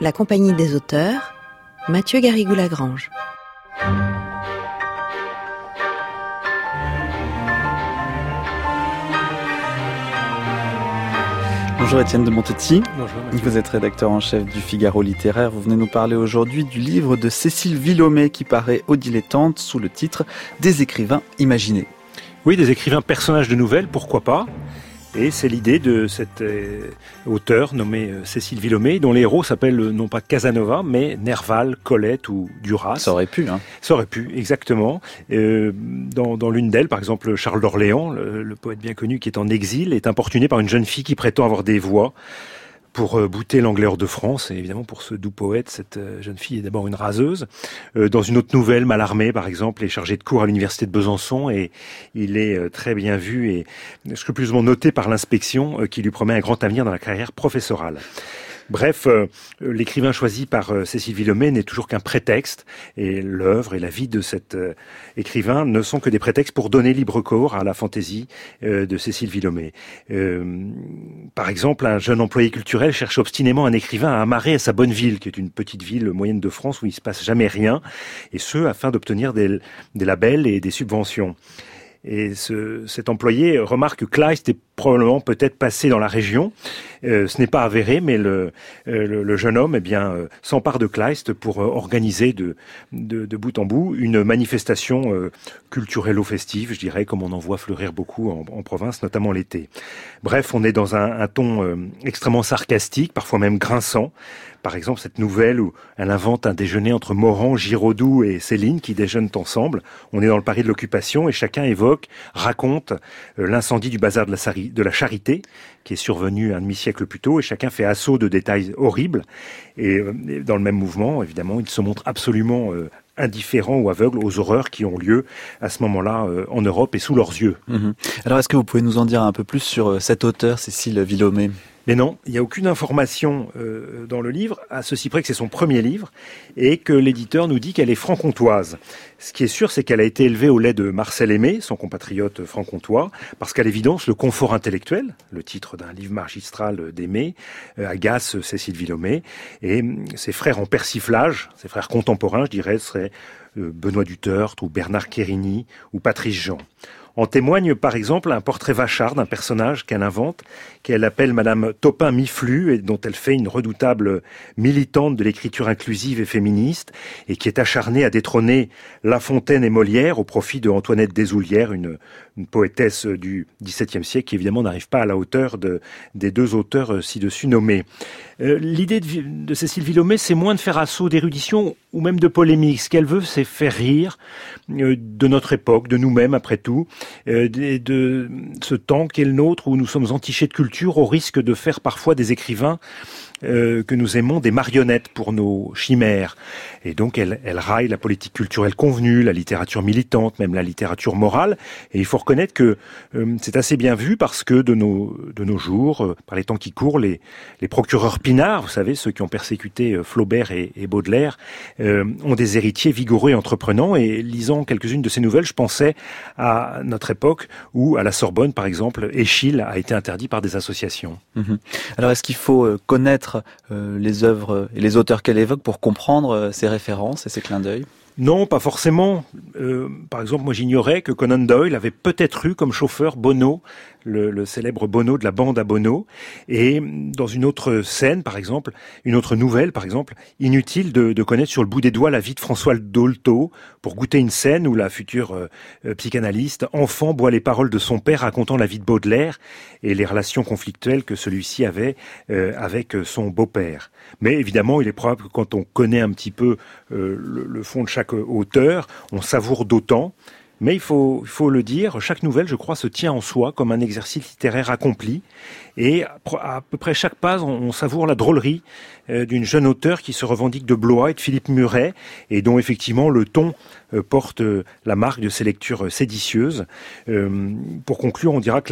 la compagnie des auteurs, Mathieu Garrigou-Lagrange. Bonjour Étienne de Montetti. Bonjour Mathieu. Vous êtes rédacteur en chef du Figaro littéraire. Vous venez nous parler aujourd'hui du livre de Cécile Villomé qui paraît aux Dilettantes sous le titre « Des écrivains imaginés ». Oui, des écrivains personnages de nouvelles, pourquoi pas. Et c'est l'idée de cette auteure nommée Cécile Villomé, dont les héros s'appellent non pas Casanova, mais Nerval, Colette ou Duras. Ça aurait pu, hein. Ça aurait pu, exactement. Dans l'une d'elles, par exemple, Charles d'Orléans, le poète bien connu qui est en exil, est importuné par une jeune fille qui prétend avoir des voix pour bouter l'Angleterre de France. Et évidemment, pour ce doux poète, cette jeune fille est d'abord une raseuse. Dans une autre nouvelle, Mallarmé, par exemple, est chargé de cours à l'université de Besançon et il est très bien vu et scrupuleusement noté par l'inspection qui lui promet un grand avenir dans la carrière professorale. Bref, l'écrivain choisi par Cécile Villomé n'est toujours qu'un prétexte, et l'œuvre et la vie de cet écrivain ne sont que des prétextes pour donner libre cours à la fantaisie de Cécile Villomé. Par exemple, un jeune employé culturel cherche obstinément un écrivain à amarrer à sa bonne ville, qui est une petite ville moyenne de France où il ne se passe jamais rien, et ce, afin d'obtenir des labels et des subventions. Et cet employé remarque que Kleist est probablement peut-être passé dans la région. Ce n'est pas avéré, mais le jeune homme s'empare de Kleist pour organiser de bout en bout une manifestation culturelle ou festive, je dirais, comme on en voit fleurir beaucoup en province, notamment l'été. Bref, on est dans un ton extrêmement sarcastique, parfois même grinçant. Par exemple, cette nouvelle où elle invente un déjeuner entre Morand, Giraudoux et Céline qui déjeunent ensemble. On est dans le Paris de l'occupation et chacun raconte l'incendie du bazar de la Charité qui est survenu un demi-siècle plus tôt et chacun fait assaut de détails horribles. Et dans le même mouvement, évidemment, il se montre absolument indifférents ou aveugles aux horreurs qui ont lieu à ce moment-là en Europe et sous leurs yeux. Alors, est-ce que vous pouvez nous en dire un peu plus sur cette auteure, Cécile Villomé ? Mais non, il n'y a aucune information dans le livre, à ceci près que c'est son premier livre, et que l'éditeur nous dit qu'elle est franc-comtoise. Ce qui est sûr, c'est qu'elle a été élevée au lait de Marcel Aimé, son compatriote franc-comtois, parce qu'à l'évidence, le confort intellectuel, le titre d'un livre magistral d'Aimé, agace Cécile Villomé, et ses frères en persiflage, ses frères contemporains, je dirais, seraient Benoît Dutertre ou Bernard Querini ou Patrice Jean. En témoigne par exemple un portrait vachard d'un personnage qu'elle invente, qu'elle appelle Madame Topin Miflu et dont elle fait une redoutable militante de l'écriture inclusive et féministe et qui est acharnée à détrôner La Fontaine et Molière au profit de Antoinette Deshoulières, une poétesse du XVIIe siècle qui évidemment n'arrive pas à la hauteur des deux auteurs ci-dessus nommés. L'idée de Cécile Villomé, c'est moins de faire assaut d'érudition ou même de polémique. Ce qu'elle veut, c'est faire rire de notre époque, de nous-mêmes après tout, de ce temps qu'est le nôtre où nous sommes entichés de culture au risque de faire parfois des écrivains que nous aimons des marionnettes pour nos chimères. Et donc elle raille la politique culturelle convenue, la littérature militante, même la littérature morale. Et il faut reconnaître que c'est assez bien vu parce que de nos jours, par les temps qui courent, les procureurs Pinard, vous savez, ceux qui ont persécuté Flaubert et Baudelaire, ont des héritiers vigoureux et entreprenants. Et lisant quelques-unes de ces nouvelles, je pensais à notre époque où, à la Sorbonne, par exemple, Eschyle a été interdit par des associations. Alors, est-ce qu'il faut connaître les œuvres et les auteurs qu'elle évoque pour comprendre ses références et ses clins d'œil ? Non, pas forcément. Par exemple, moi j'ignorais que Conan Doyle avait peut-être eu comme chauffeur Bono, le célèbre Bono de la bande à Bono. Et dans une autre scène, par exemple, une autre nouvelle, par exemple, inutile de connaître sur le bout des doigts la vie de François Dolto pour goûter une scène où la future psychanalyste enfant boit les paroles de son père racontant la vie de Baudelaire et les relations conflictuelles que celui-ci avait avec son beau-père. Mais évidemment, il est probable que quand on connaît un petit peu le fond de chaque auteur, on savoure d'autant. Mais il faut le dire, chaque nouvelle, je crois, se tient en soi comme un exercice littéraire accompli. Et à peu près chaque page, on savoure la drôlerie d'une jeune auteure qui se revendique de Blois et de Philippe Muret, et dont effectivement le ton porte la marque de ses lectures séditieuses. Pour conclure, on dira que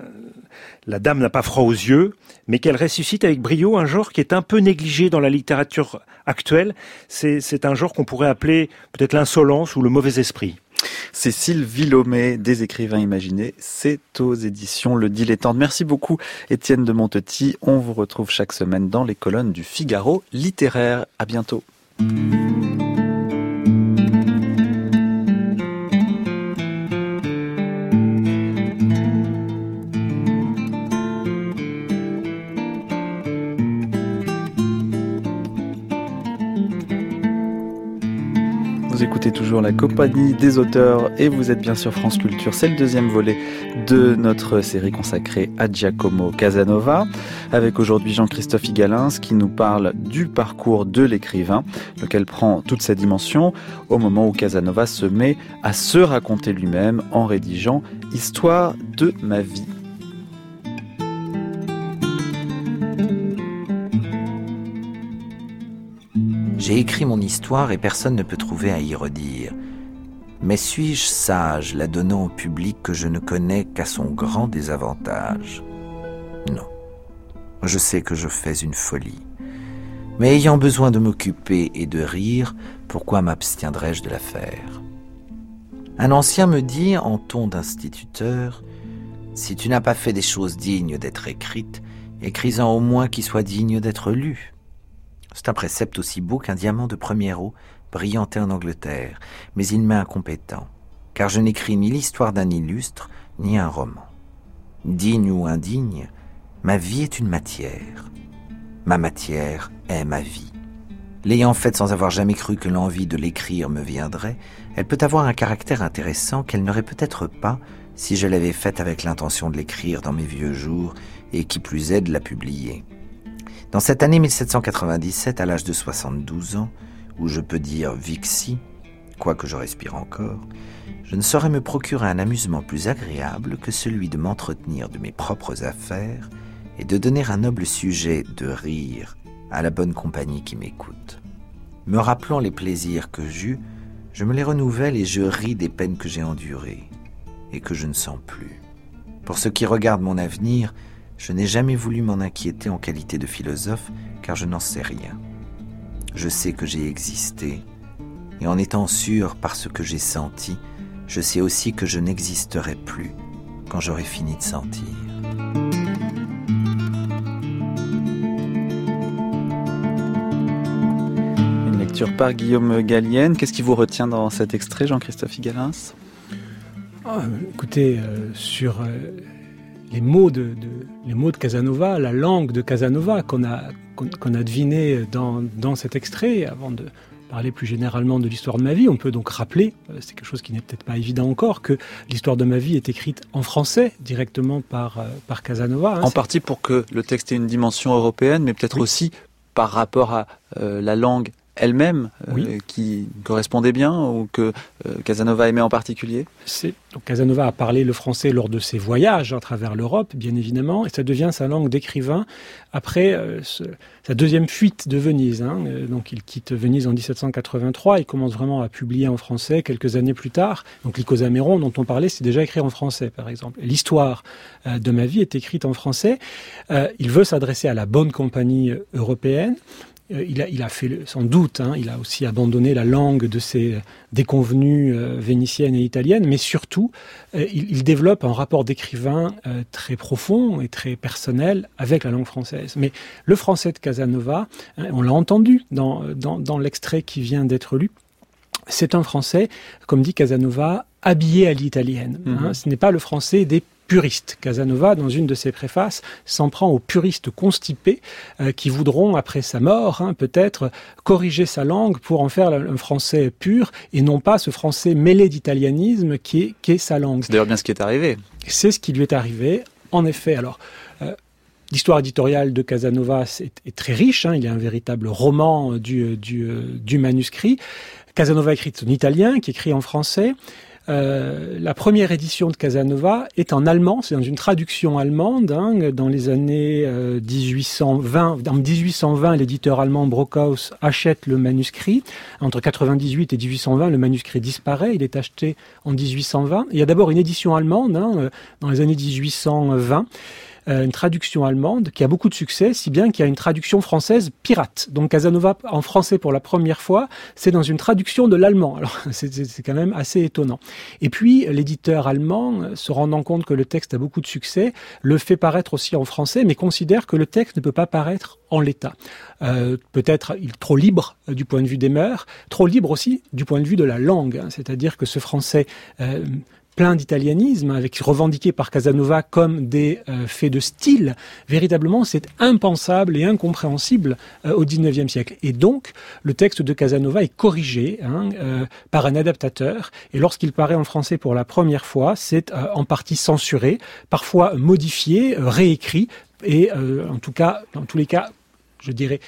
la dame n'a pas froid aux yeux, mais qu'elle ressuscite avec brio un genre qui est un peu négligé dans la littérature actuelle. C'est un genre qu'on pourrait appeler peut-être l'insolence ou le mauvais esprit. Cécile Villaumet, des écrivains imaginés, c'est aux éditions Le Dilettante. Merci beaucoup Étienne de Montetis. On vous retrouve chaque semaine dans les colonnes du Figaro littéraire. À bientôt. Vous écoutez toujours la compagnie des auteurs et vous êtes bien sur France Culture. C'est le deuxième volet de notre série consacrée à Giacomo Casanova, avec aujourd'hui Jean-Christophe Igalins qui nous parle du parcours de l'écrivain, lequel prend toute sa dimension au moment où Casanova se met à se raconter lui-même en rédigeant « Histoire de ma vie ». J'ai écrit mon histoire et personne ne peut trouver à y redire. Mais suis-je sage la donnant au public que je ne connais qu'à son grand désavantage? Non. Je sais que je fais une folie. Mais ayant besoin de m'occuper et de rire, pourquoi m'abstiendrais-je de la faire? Un ancien me dit, en ton d'instituteur, « Si tu n'as pas fait des choses dignes d'être écrites, écris-en au moins qui soient dignes d'être lues. » C'est un précepte aussi beau qu'un diamant de première eau brillanté en Angleterre, mais il m'est incompétent, car je n'écris ni l'histoire d'un illustre, ni un roman. Digne ou indigne, ma vie est une matière. Ma matière est ma vie. L'ayant faite sans avoir jamais cru que l'envie de l'écrire me viendrait, elle peut avoir un caractère intéressant qu'elle n'aurait peut-être pas si je l'avais faite avec l'intention de l'écrire dans mes vieux jours et qui plus est de la publier. Dans cette année 1797, à l'âge de 72 ans, où je peux dire vixi, quoique je respire encore, je ne saurais me procurer un amusement plus agréable que celui de m'entretenir de mes propres affaires et de donner un noble sujet de rire à la bonne compagnie qui m'écoute. Me rappelant les plaisirs que j'eus, je me les renouvelle et je ris des peines que j'ai endurées et que je ne sens plus. Pour ce qui regarde mon avenir, je n'ai jamais voulu m'en inquiéter en qualité de philosophe, car je n'en sais rien. Je sais que j'ai existé, et en étant sûr par ce que j'ai senti, je sais aussi que je n'existerai plus quand j'aurai fini de sentir. Une lecture par Guillaume Gallienne. Qu'est-ce qui vous retient dans cet extrait, Jean-Christophe Igalins? Écoutez, sur... les mots de Casanova, la langue de Casanova qu'on a deviné dans cet extrait, avant de parler plus généralement de l'histoire de ma vie, on peut donc rappeler, c'est quelque chose qui n'est peut-être pas évident encore, que l'histoire de ma vie est écrite en français directement par Casanova. En partie pour que le texte ait une dimension européenne, mais peut-être aussi par rapport à la langue elle-même, qui correspondait bien, ou que Casanova aimait en particulier? Donc Casanova a parlé le français lors de ses voyages à travers l'Europe, bien évidemment, et ça devient sa langue d'écrivain après sa deuxième fuite de Venise. Donc il quitte Venise en 1783 et commence vraiment à publier en français quelques années plus tard. Donc l'Icosaméron dont on parlait, c'est déjà écrit en français, par exemple. L'histoire de ma vie est écrite en français. Il veut s'adresser à la bonne compagnie européenne. Il a fait, sans doute, il a aussi abandonné la langue de ses déconvenues vénitiennes et italiennes, mais surtout, il développe un rapport d'écrivain très profond et très personnel avec la langue française. Mais le français de Casanova, on l'a entendu dans l'extrait qui vient d'être lu, c'est un français, comme dit Casanova, habillé à l'italienne. Ce n'est pas le français des puristes. Casanova, dans une de ses préfaces, s'en prend aux puristes constipés qui voudront, après sa mort, peut-être corriger sa langue pour en faire un français pur et non pas ce français mêlé d'italianisme qui est sa langue. C'est d'ailleurs bien ce qui est arrivé. C'est ce qui lui est arrivé, en effet. Alors, l'histoire éditoriale de Casanova est très riche. Il y a un véritable roman du manuscrit. Casanova écrit en italien, qui écrit en français. La première édition de Casanova est en allemand, c'est dans une traduction allemande, dans les années 1820. En 1820, l'éditeur allemand Brockhaus achète le manuscrit. Entre 98 et 1820, le manuscrit disparaît, il est acheté en 1820. Il y a d'abord une édition allemande, dans les années 1820. une traduction allemande qui a beaucoup de succès, si bien qu'il y a une traduction française pirate. Donc Casanova en français pour la première fois, c'est dans une traduction de l'allemand. Alors c'est quand même assez étonnant. Et puis l'éditeur allemand, se rendant compte que le texte a beaucoup de succès, le fait paraître aussi en français, mais considère que le texte ne peut pas paraître en l'état. Peut-être il est trop libre du point de vue des mœurs, trop libre aussi du point de vue de la langue, c'est-à-dire que ce français plein d'italianisme, revendiqué par Casanova comme des faits de style, véritablement c'est impensable et incompréhensible au XIXe siècle. Et donc le texte de Casanova est corrigé par un adaptateur, et lorsqu'il paraît en français pour la première fois, c'est en partie censuré, parfois modifié, réécrit, et en tous les cas, je dirais,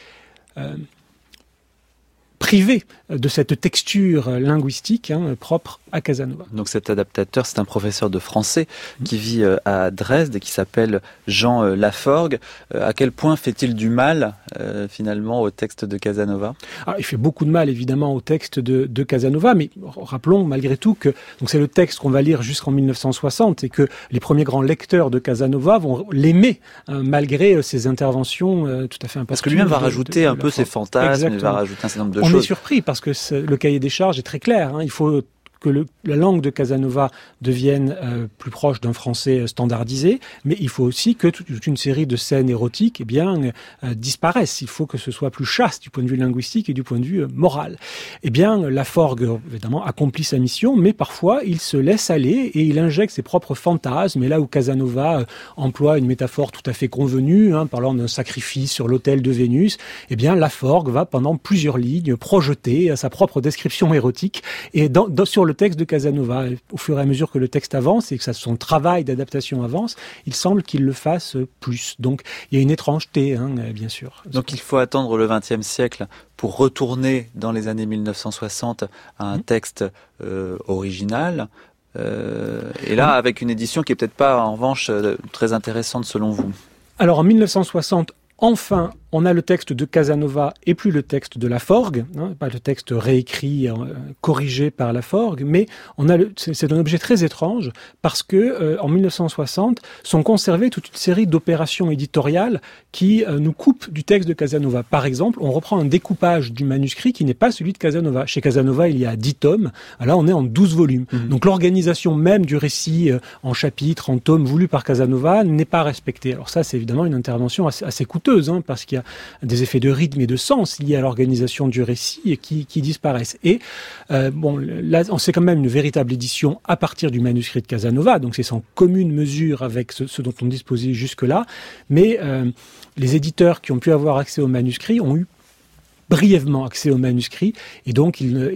privé de cette texture linguistique propre à Casanova. Donc cet adaptateur, c'est un professeur de français qui vit à Dresde et qui s'appelle Jean Laforgue. À quel point fait-il du mal finalement au texte de Casanova ? Alors, il fait beaucoup de mal évidemment au texte de Casanova, mais rappelons malgré tout que donc c'est le texte qu'on va lire jusqu'en 1960 et que les premiers grands lecteurs de Casanova vont l'aimer malgré ses interventions tout à fait importantes. Parce que lui-même va rajouter un peu ses fantasmes, il va rajouter un certain nombre de choses. On est surpris parce que le cahier des charges est très clair. Il faut que la langue de Casanova devienne plus proche d'un français standardisé, mais il faut aussi que toute une série de scènes érotiques disparaissent. Il faut que ce soit plus chaste du point de vue linguistique et du point de vue moral. Laforgue, évidemment, accomplit sa mission, mais parfois il se laisse aller et il injecte ses propres fantasmes. Et là où Casanova emploie une métaphore tout à fait convenue, parlant d'un sacrifice sur l'autel de Vénus, Laforgue va pendant plusieurs lignes projeter sa propre description érotique et sur le texte de Casanova. Au fur et à mesure que le texte avance et que son travail d'adaptation avance, il semble qu'il le fasse plus. Donc il y a une étrangeté, bien sûr. Donc il faut attendre le XXe siècle pour retourner dans les années 1960 à un texte original. Et là, avec une édition qui est peut-être pas, en revanche, très intéressante selon vous. Alors en 1960, enfin, on a le texte de Casanova et plus le texte de Laforgue, pas le texte réécrit, corrigé par Laforgue, mais c'est un objet très étrange parce que en 1960 sont conservées toute une série d'opérations éditoriales qui nous coupent du texte de Casanova. Par exemple, on reprend un découpage du manuscrit qui n'est pas celui de Casanova. Chez Casanova, il y a 10 tomes, là on est en 12 volumes. Donc l'organisation même du récit en chapitres, en tomes voulu par Casanova n'est pas respectée. Alors ça, c'est évidemment une intervention assez coûteuse, parce qu'il y a des effets de rythme et de sens liés à l'organisation du récit qui disparaissent. Et là, c'est quand même une véritable édition à partir du manuscrit de Casanova, donc c'est sans commune mesure avec ce dont on disposait jusque-là, mais les éditeurs qui ont pu avoir accès au manuscrit ont eu brièvement accès au manuscrit, et donc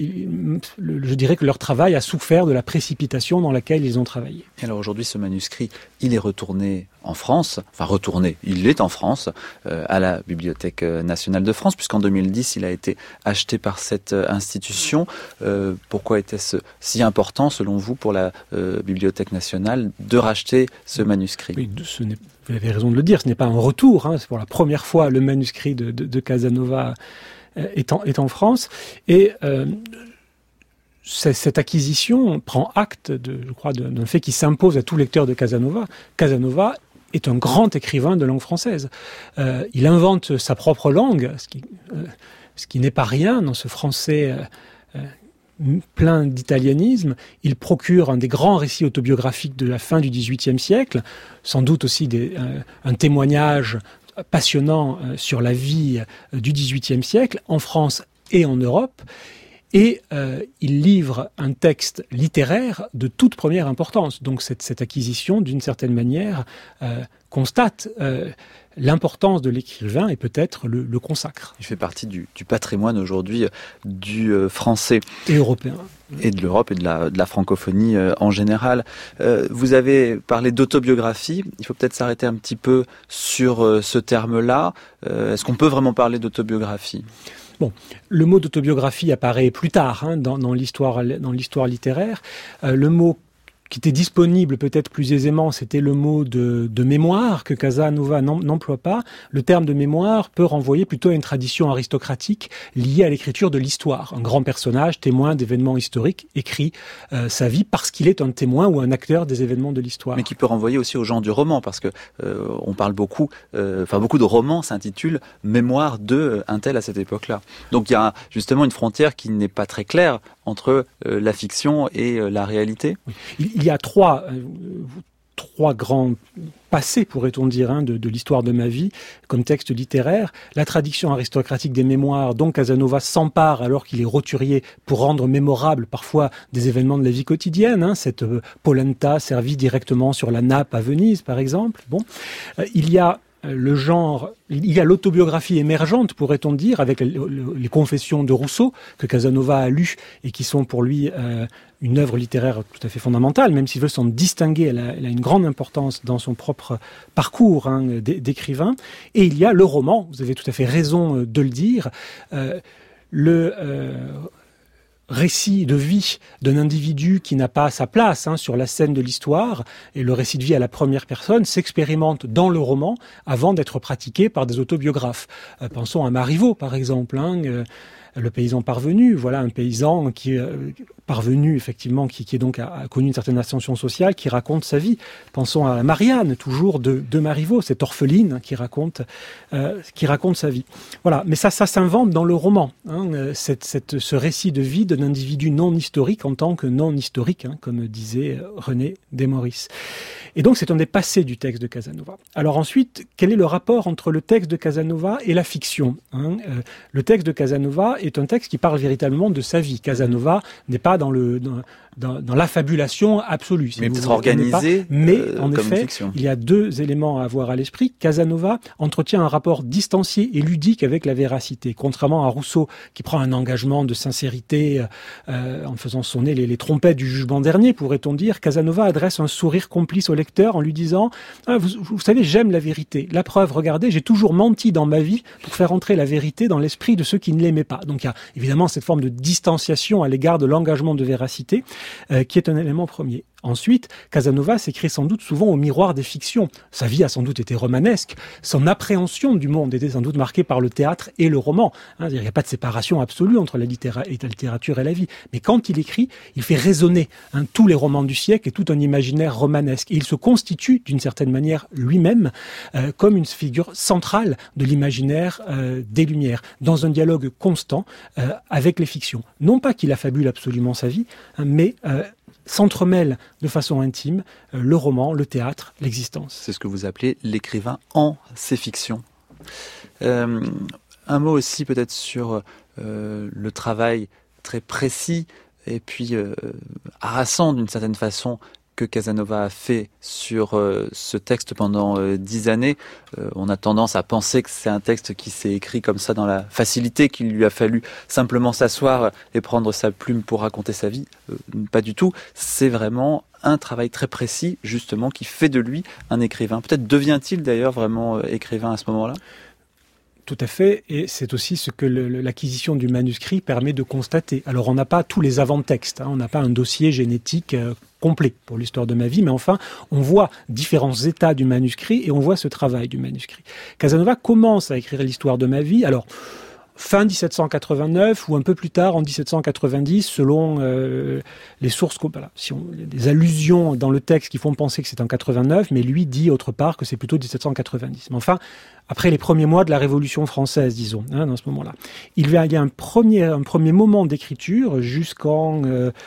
je dirais que leur travail a souffert de la précipitation dans laquelle ils ont travaillé. Et alors aujourd'hui, ce manuscrit, il est retourné en France, il est en France, à la Bibliothèque nationale de France, puisqu'en 2010, il a été acheté par cette institution. Pourquoi était-ce si important, selon vous, pour la Bibliothèque nationale, de racheter ce manuscrit ? Oui, vous avez raison de le dire, ce n'est pas un retour, c'est pour la première fois le manuscrit de Casanova est en France, et cette acquisition prend acte, je crois, d'un fait qui s'impose à tout lecteur de Casanova. Casanova est un grand écrivain de langue française. Il invente sa propre langue, ce qui n'est pas rien dans ce français plein d'italianisme. Il procure un des grands récits autobiographiques de la fin du XVIIIe siècle, sans doute aussi un témoignage passionnant sur la vie du XVIIIe siècle, en France et en Europe. Et il livre un texte littéraire de toute première importance. Donc cette acquisition, d'une certaine manière, constate l'importance de l'écrivain et peut-être le consacre. Il fait partie du patrimoine aujourd'hui du français. Et européen. Et de l'Europe et de la francophonie en général. Vous avez parlé d'autobiographie. Il faut peut-être s'arrêter un petit peu sur ce terme-là. Est-ce qu'on peut vraiment parler d'autobiographie ? Bon, le mot d'autobiographie apparaît plus tard dans l'histoire littéraire. Le mot qui était disponible peut-être plus aisément, c'était le mot de mémoire que Casanova n'emploie pas. Le terme de mémoire peut renvoyer plutôt à une tradition aristocratique liée à l'écriture de l'histoire. Un grand personnage, témoin d'événements historiques, écrit sa vie parce qu'il est un témoin ou un acteur des événements de l'histoire. Mais qui peut renvoyer aussi au genre du roman, parce que on parle beaucoup de romans s'intitulent « Mémoire de un tel à cette époque-là ». Donc il y a justement une frontière qui n'est pas très claire entre la fiction et la réalité. Oui. Il y a trois grands passés, pourrait-on dire, de l'histoire de ma vie, comme texte littéraire. La tradition aristocratique des mémoires, dont Casanova s'empare alors qu'il est roturier pour rendre mémorable parfois des événements de la vie quotidienne. Cette polenta servie directement sur la nappe à Venise, par exemple. Il y a le genre, il y a l'autobiographie émergente, pourrait-on dire, avec les confessions de Rousseau, que Casanova a lues et qui sont pour lui une œuvre littéraire tout à fait fondamentale, même s'il veut s'en distinguer, elle a une grande importance dans son propre parcours d'écrivain. Et il y a le roman, vous avez tout à fait raison de le dire, récit de vie d'un individu qui n'a pas sa place sur la scène de l'histoire, et le récit de vie à la première personne s'expérimente dans le roman avant d'être pratiqué par des autobiographes. Pensons à Marivaux, par exemple, le paysan parvenu, voilà un paysan qui parvenu effectivement, qui est donc a connu une certaine ascension sociale, qui raconte sa vie. Pensons à Marianne, toujours de Marivaux, cette orpheline qui raconte sa vie. Voilà, mais ça s'invente dans le roman, ce récit de vie d'un individu non historique en tant que non historique, comme disait René Desmoris. Et donc c'est un des passés du texte de Casanova. Alors ensuite, quel est le rapport entre le texte de Casanova et la fiction ? Le texte de Casanova est un texte qui parle véritablement de sa vie. Casanova n'est pas dans la fabulation absolue. Mais peut-être organisé, mais en effet, fiction. Il y a deux éléments à avoir à l'esprit. Casanova entretient un rapport distancié et ludique avec la véracité, contrairement à Rousseau qui prend un engagement de sincérité en faisant sonner les trompettes du jugement dernier, pourrait-on dire. Casanova adresse un sourire complice au lecteur en lui disant vous savez, j'aime la vérité. La preuve, regardez, j'ai toujours menti dans ma vie pour faire entrer la vérité dans l'esprit de ceux qui ne l'aimaient pas. Donc il y a évidemment cette forme de distanciation à l'égard de l'engagement de véracité qui est un élément premier. Ensuite, Casanova s'écrit sans doute souvent au miroir des fictions. Sa vie a sans doute été romanesque. Son appréhension du monde était sans doute marquée par le théâtre et le roman. Il n'y a pas de séparation absolue entre la littérature et la vie. Mais quand il écrit, il fait résonner tous les romans du siècle et tout un imaginaire romanesque. Et il se constitue d'une certaine manière lui-même comme une figure centrale de l'imaginaire des Lumières, dans un dialogue constant avec les fictions. Non pas qu'il affabule absolument sa vie, mais s'entremêlent de façon intime le roman, le théâtre, l'existence. C'est ce que vous appelez l'écrivain en ses fictions. Un mot aussi peut-être sur le travail très précis et puis harassant d'une certaine façon que Casanova a fait sur ce texte pendant 10 années. On a tendance à penser que c'est un texte qui s'est écrit comme ça dans la facilité, qu'il lui a fallu simplement s'asseoir et prendre sa plume pour raconter sa vie. Pas du tout. C'est vraiment un travail très précis, justement, qui fait de lui un écrivain. Peut-être devient-il d'ailleurs vraiment écrivain à ce moment-là ? Tout à fait, et c'est aussi ce que l'acquisition du manuscrit permet de constater. Alors on n'a pas tous les avant-textes, on n'a pas un dossier génétique complet pour l'histoire de ma vie, mais enfin on voit différents états du manuscrit et on voit ce travail du manuscrit. Casanova commence à écrire l'histoire de ma vie, alors fin 1789 ou un peu plus tard en 1790 selon les sources, il y a des allusions dans le texte qui font penser que c'est en 89, mais lui dit autre part que c'est plutôt 1790. Mais enfin, après les premiers mois de la Révolution française, disons, dans ce moment-là. Il y a un premier moment d'écriture jusqu'en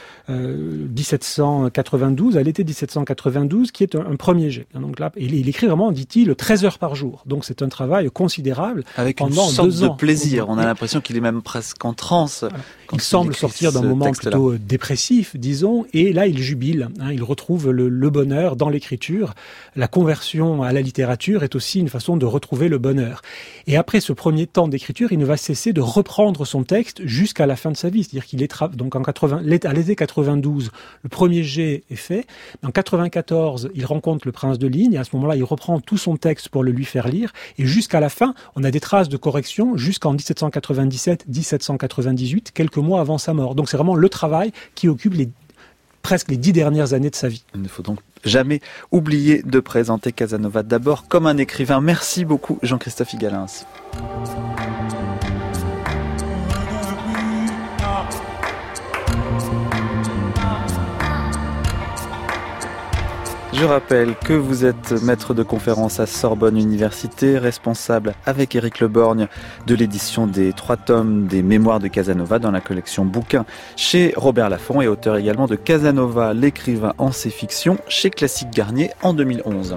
1792, à l'été 1792, qui est un premier jet. Donc là, il écrit vraiment, dit-il, 13 heures par jour. Donc c'est un travail considérable. Avec pendant une sorte 2 ans. de plaisir. On a l'impression qu'il est même presque en transe. Voilà. Il semble sortir d'un moment plutôt dépressif, disons, et là il jubile. Il retrouve le bonheur dans l'écriture. La conversion à la littérature est aussi une façon de retrouver le bonheur. Et après ce premier temps d'écriture, il ne va cesser de reprendre son texte jusqu'à la fin de sa vie. C'est-à-dire qu'il est donc à l'été 92, le premier jet est fait. En 94, il rencontre le prince de Ligne. Et à ce moment-là, il reprend tout son texte pour le lui faire lire. Et jusqu'à la fin, on a des traces de correction jusqu'en 1797, 1798, quelques mois avant sa mort. Donc c'est vraiment le travail qui occupe presque les 10 dernières années de sa vie. Il ne faut donc jamais oublier de présenter Casanova d'abord comme un écrivain. Merci beaucoup Jean-Christophe Igalins. Je rappelle que vous êtes maître de conférence à Sorbonne Université, responsable avec Éric Leborgne de l'édition des 3 tomes des Mémoires de Casanova dans la collection Bouquins chez Robert Laffont et auteur également de Casanova, l'écrivain en ses fictions chez Classique Garnier en 2011.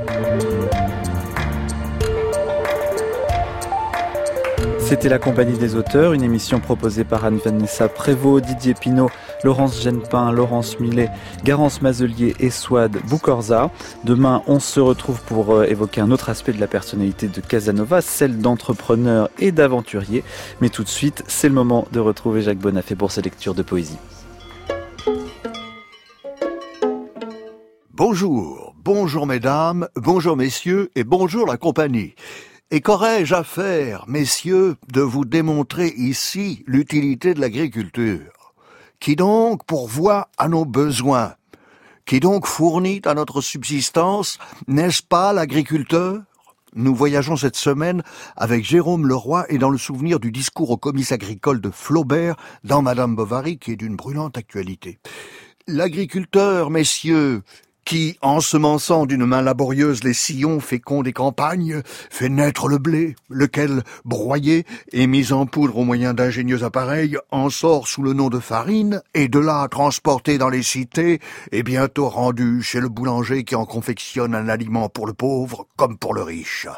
C'était La Compagnie des auteurs, une émission proposée par Anne-Vanessa Prévost, Didier Pinault, Laurence Genepin, Laurence Millet, Garance Mazelier et Souad Boukorza. Demain, on se retrouve pour évoquer un autre aspect de la personnalité de Casanova, celle d'entrepreneur et d'aventurier. Mais tout de suite, c'est le moment de retrouver Jacques Bonafé pour sa lecture de poésie. Bonjour mesdames, bonjour messieurs et bonjour la compagnie. Et qu'aurais-je à faire, messieurs, de vous démontrer ici l'utilité de l'agriculture, qui donc pourvoit à nos besoins, qui donc fournit à notre subsistance, n'est-ce pas l'agriculteur ? Nous voyageons cette semaine avec Jérôme Leroy et dans le souvenir du discours au comice agricole de Flaubert dans Madame Bovary, qui est d'une brûlante actualité. L'agriculteur, messieurs, qui, ensemençant d'une main laborieuse les sillons féconds des campagnes, fait naître le blé, lequel, broyé et mis en poudre au moyen d'ingénieux appareils, en sort sous le nom de farine, et de là transporté dans les cités, et bientôt rendu chez le boulanger qui en confectionne un aliment pour le pauvre comme pour le riche.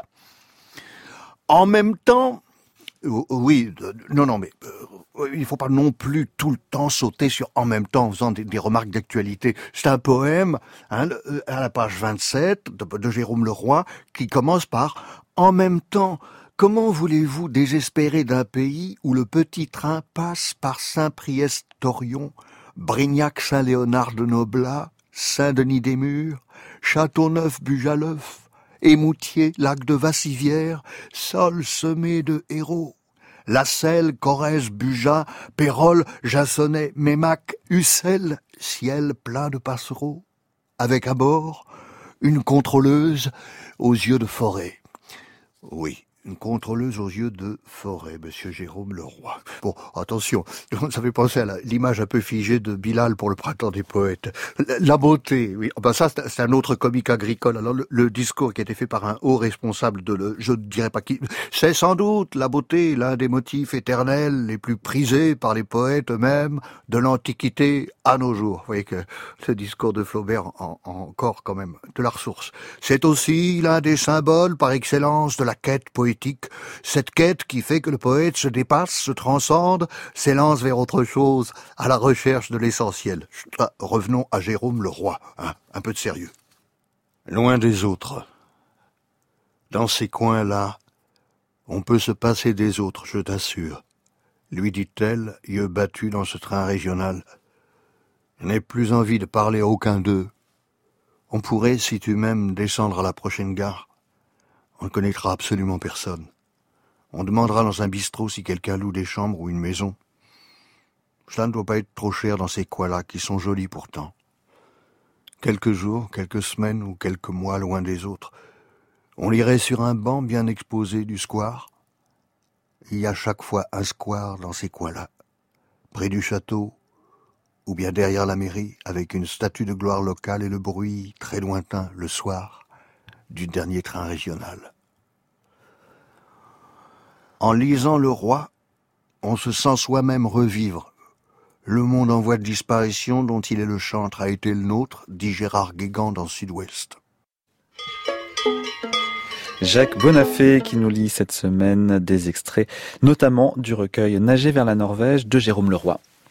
En même temps, oui, mais il faut pas non plus tout le temps sauter sur en même temps en faisant des remarques d'actualité. C'est un poème à la page 27 de Jérôme Leroy qui commence par « En même temps, comment voulez-vous désespérer d'un pays où le petit train passe par Saint-Priest-Torion, Brignac-Saint-Léonard de Noblat, Saint-Denis-des-Murs, Châteauneuf-Bugaleuf, Émoutier, lac de Vassivière, sol semé de héros. La Selle, Corrèze, Buja, Pérol, Jassonnet, Mémac, Ussel, ciel plein de passereaux. Avec à bord, une contrôleuse aux yeux de forêt. Oui, une contrôleuse aux yeux de forêt, monsieur Jérôme Leroy. Bon, attention, ça fait penser à l'image un peu figée de Bilal pour le printemps des poètes. La beauté, oui. Ben ça, c'est un autre comique agricole. Alors, le discours qui a été fait par un haut responsable je ne dirais pas qui, c'est sans doute la beauté, l'un des motifs éternels les plus prisés par les poètes eux-mêmes de l'Antiquité à nos jours. Vous voyez que ce discours de Flaubert a encore quand même de la ressource. C'est aussi l'un des symboles par excellence de la quête poétique. Cette quête qui fait que le poète se dépasse, se transcende, s'élance vers autre chose, à la recherche de l'essentiel. Revenons à Jérôme Leroy, un peu de sérieux. Loin des autres, dans ces coins-là, on peut se passer des autres, je t'assure, lui dit-elle, yeux battus dans ce train régional. Je n'ai plus envie de parler à aucun d'eux. On pourrait, si tu m'aimes, descendre à la prochaine gare. On ne connaîtra absolument personne. On demandera dans un bistrot si quelqu'un loue des chambres ou une maison. Cela ne doit pas être trop cher dans ces coins-là, qui sont jolis pourtant. Quelques jours, quelques semaines ou quelques mois loin des autres, on irait sur un banc bien exposé du square. Il y a chaque fois un square dans ces coins-là, près du château, ou bien derrière la mairie, avec une statue de gloire locale et le bruit très lointain, le soir, du dernier train régional. En lisant Le Roi, on se sent soi-même revivre. Le monde en voie de disparition dont il est le chantre a été le nôtre, dit Gérard Guégan dans Sud-Ouest. Jacques Bonafé qui nous lit cette semaine des extraits, notamment du recueil Nager vers la Norvège de Jérôme Leroy.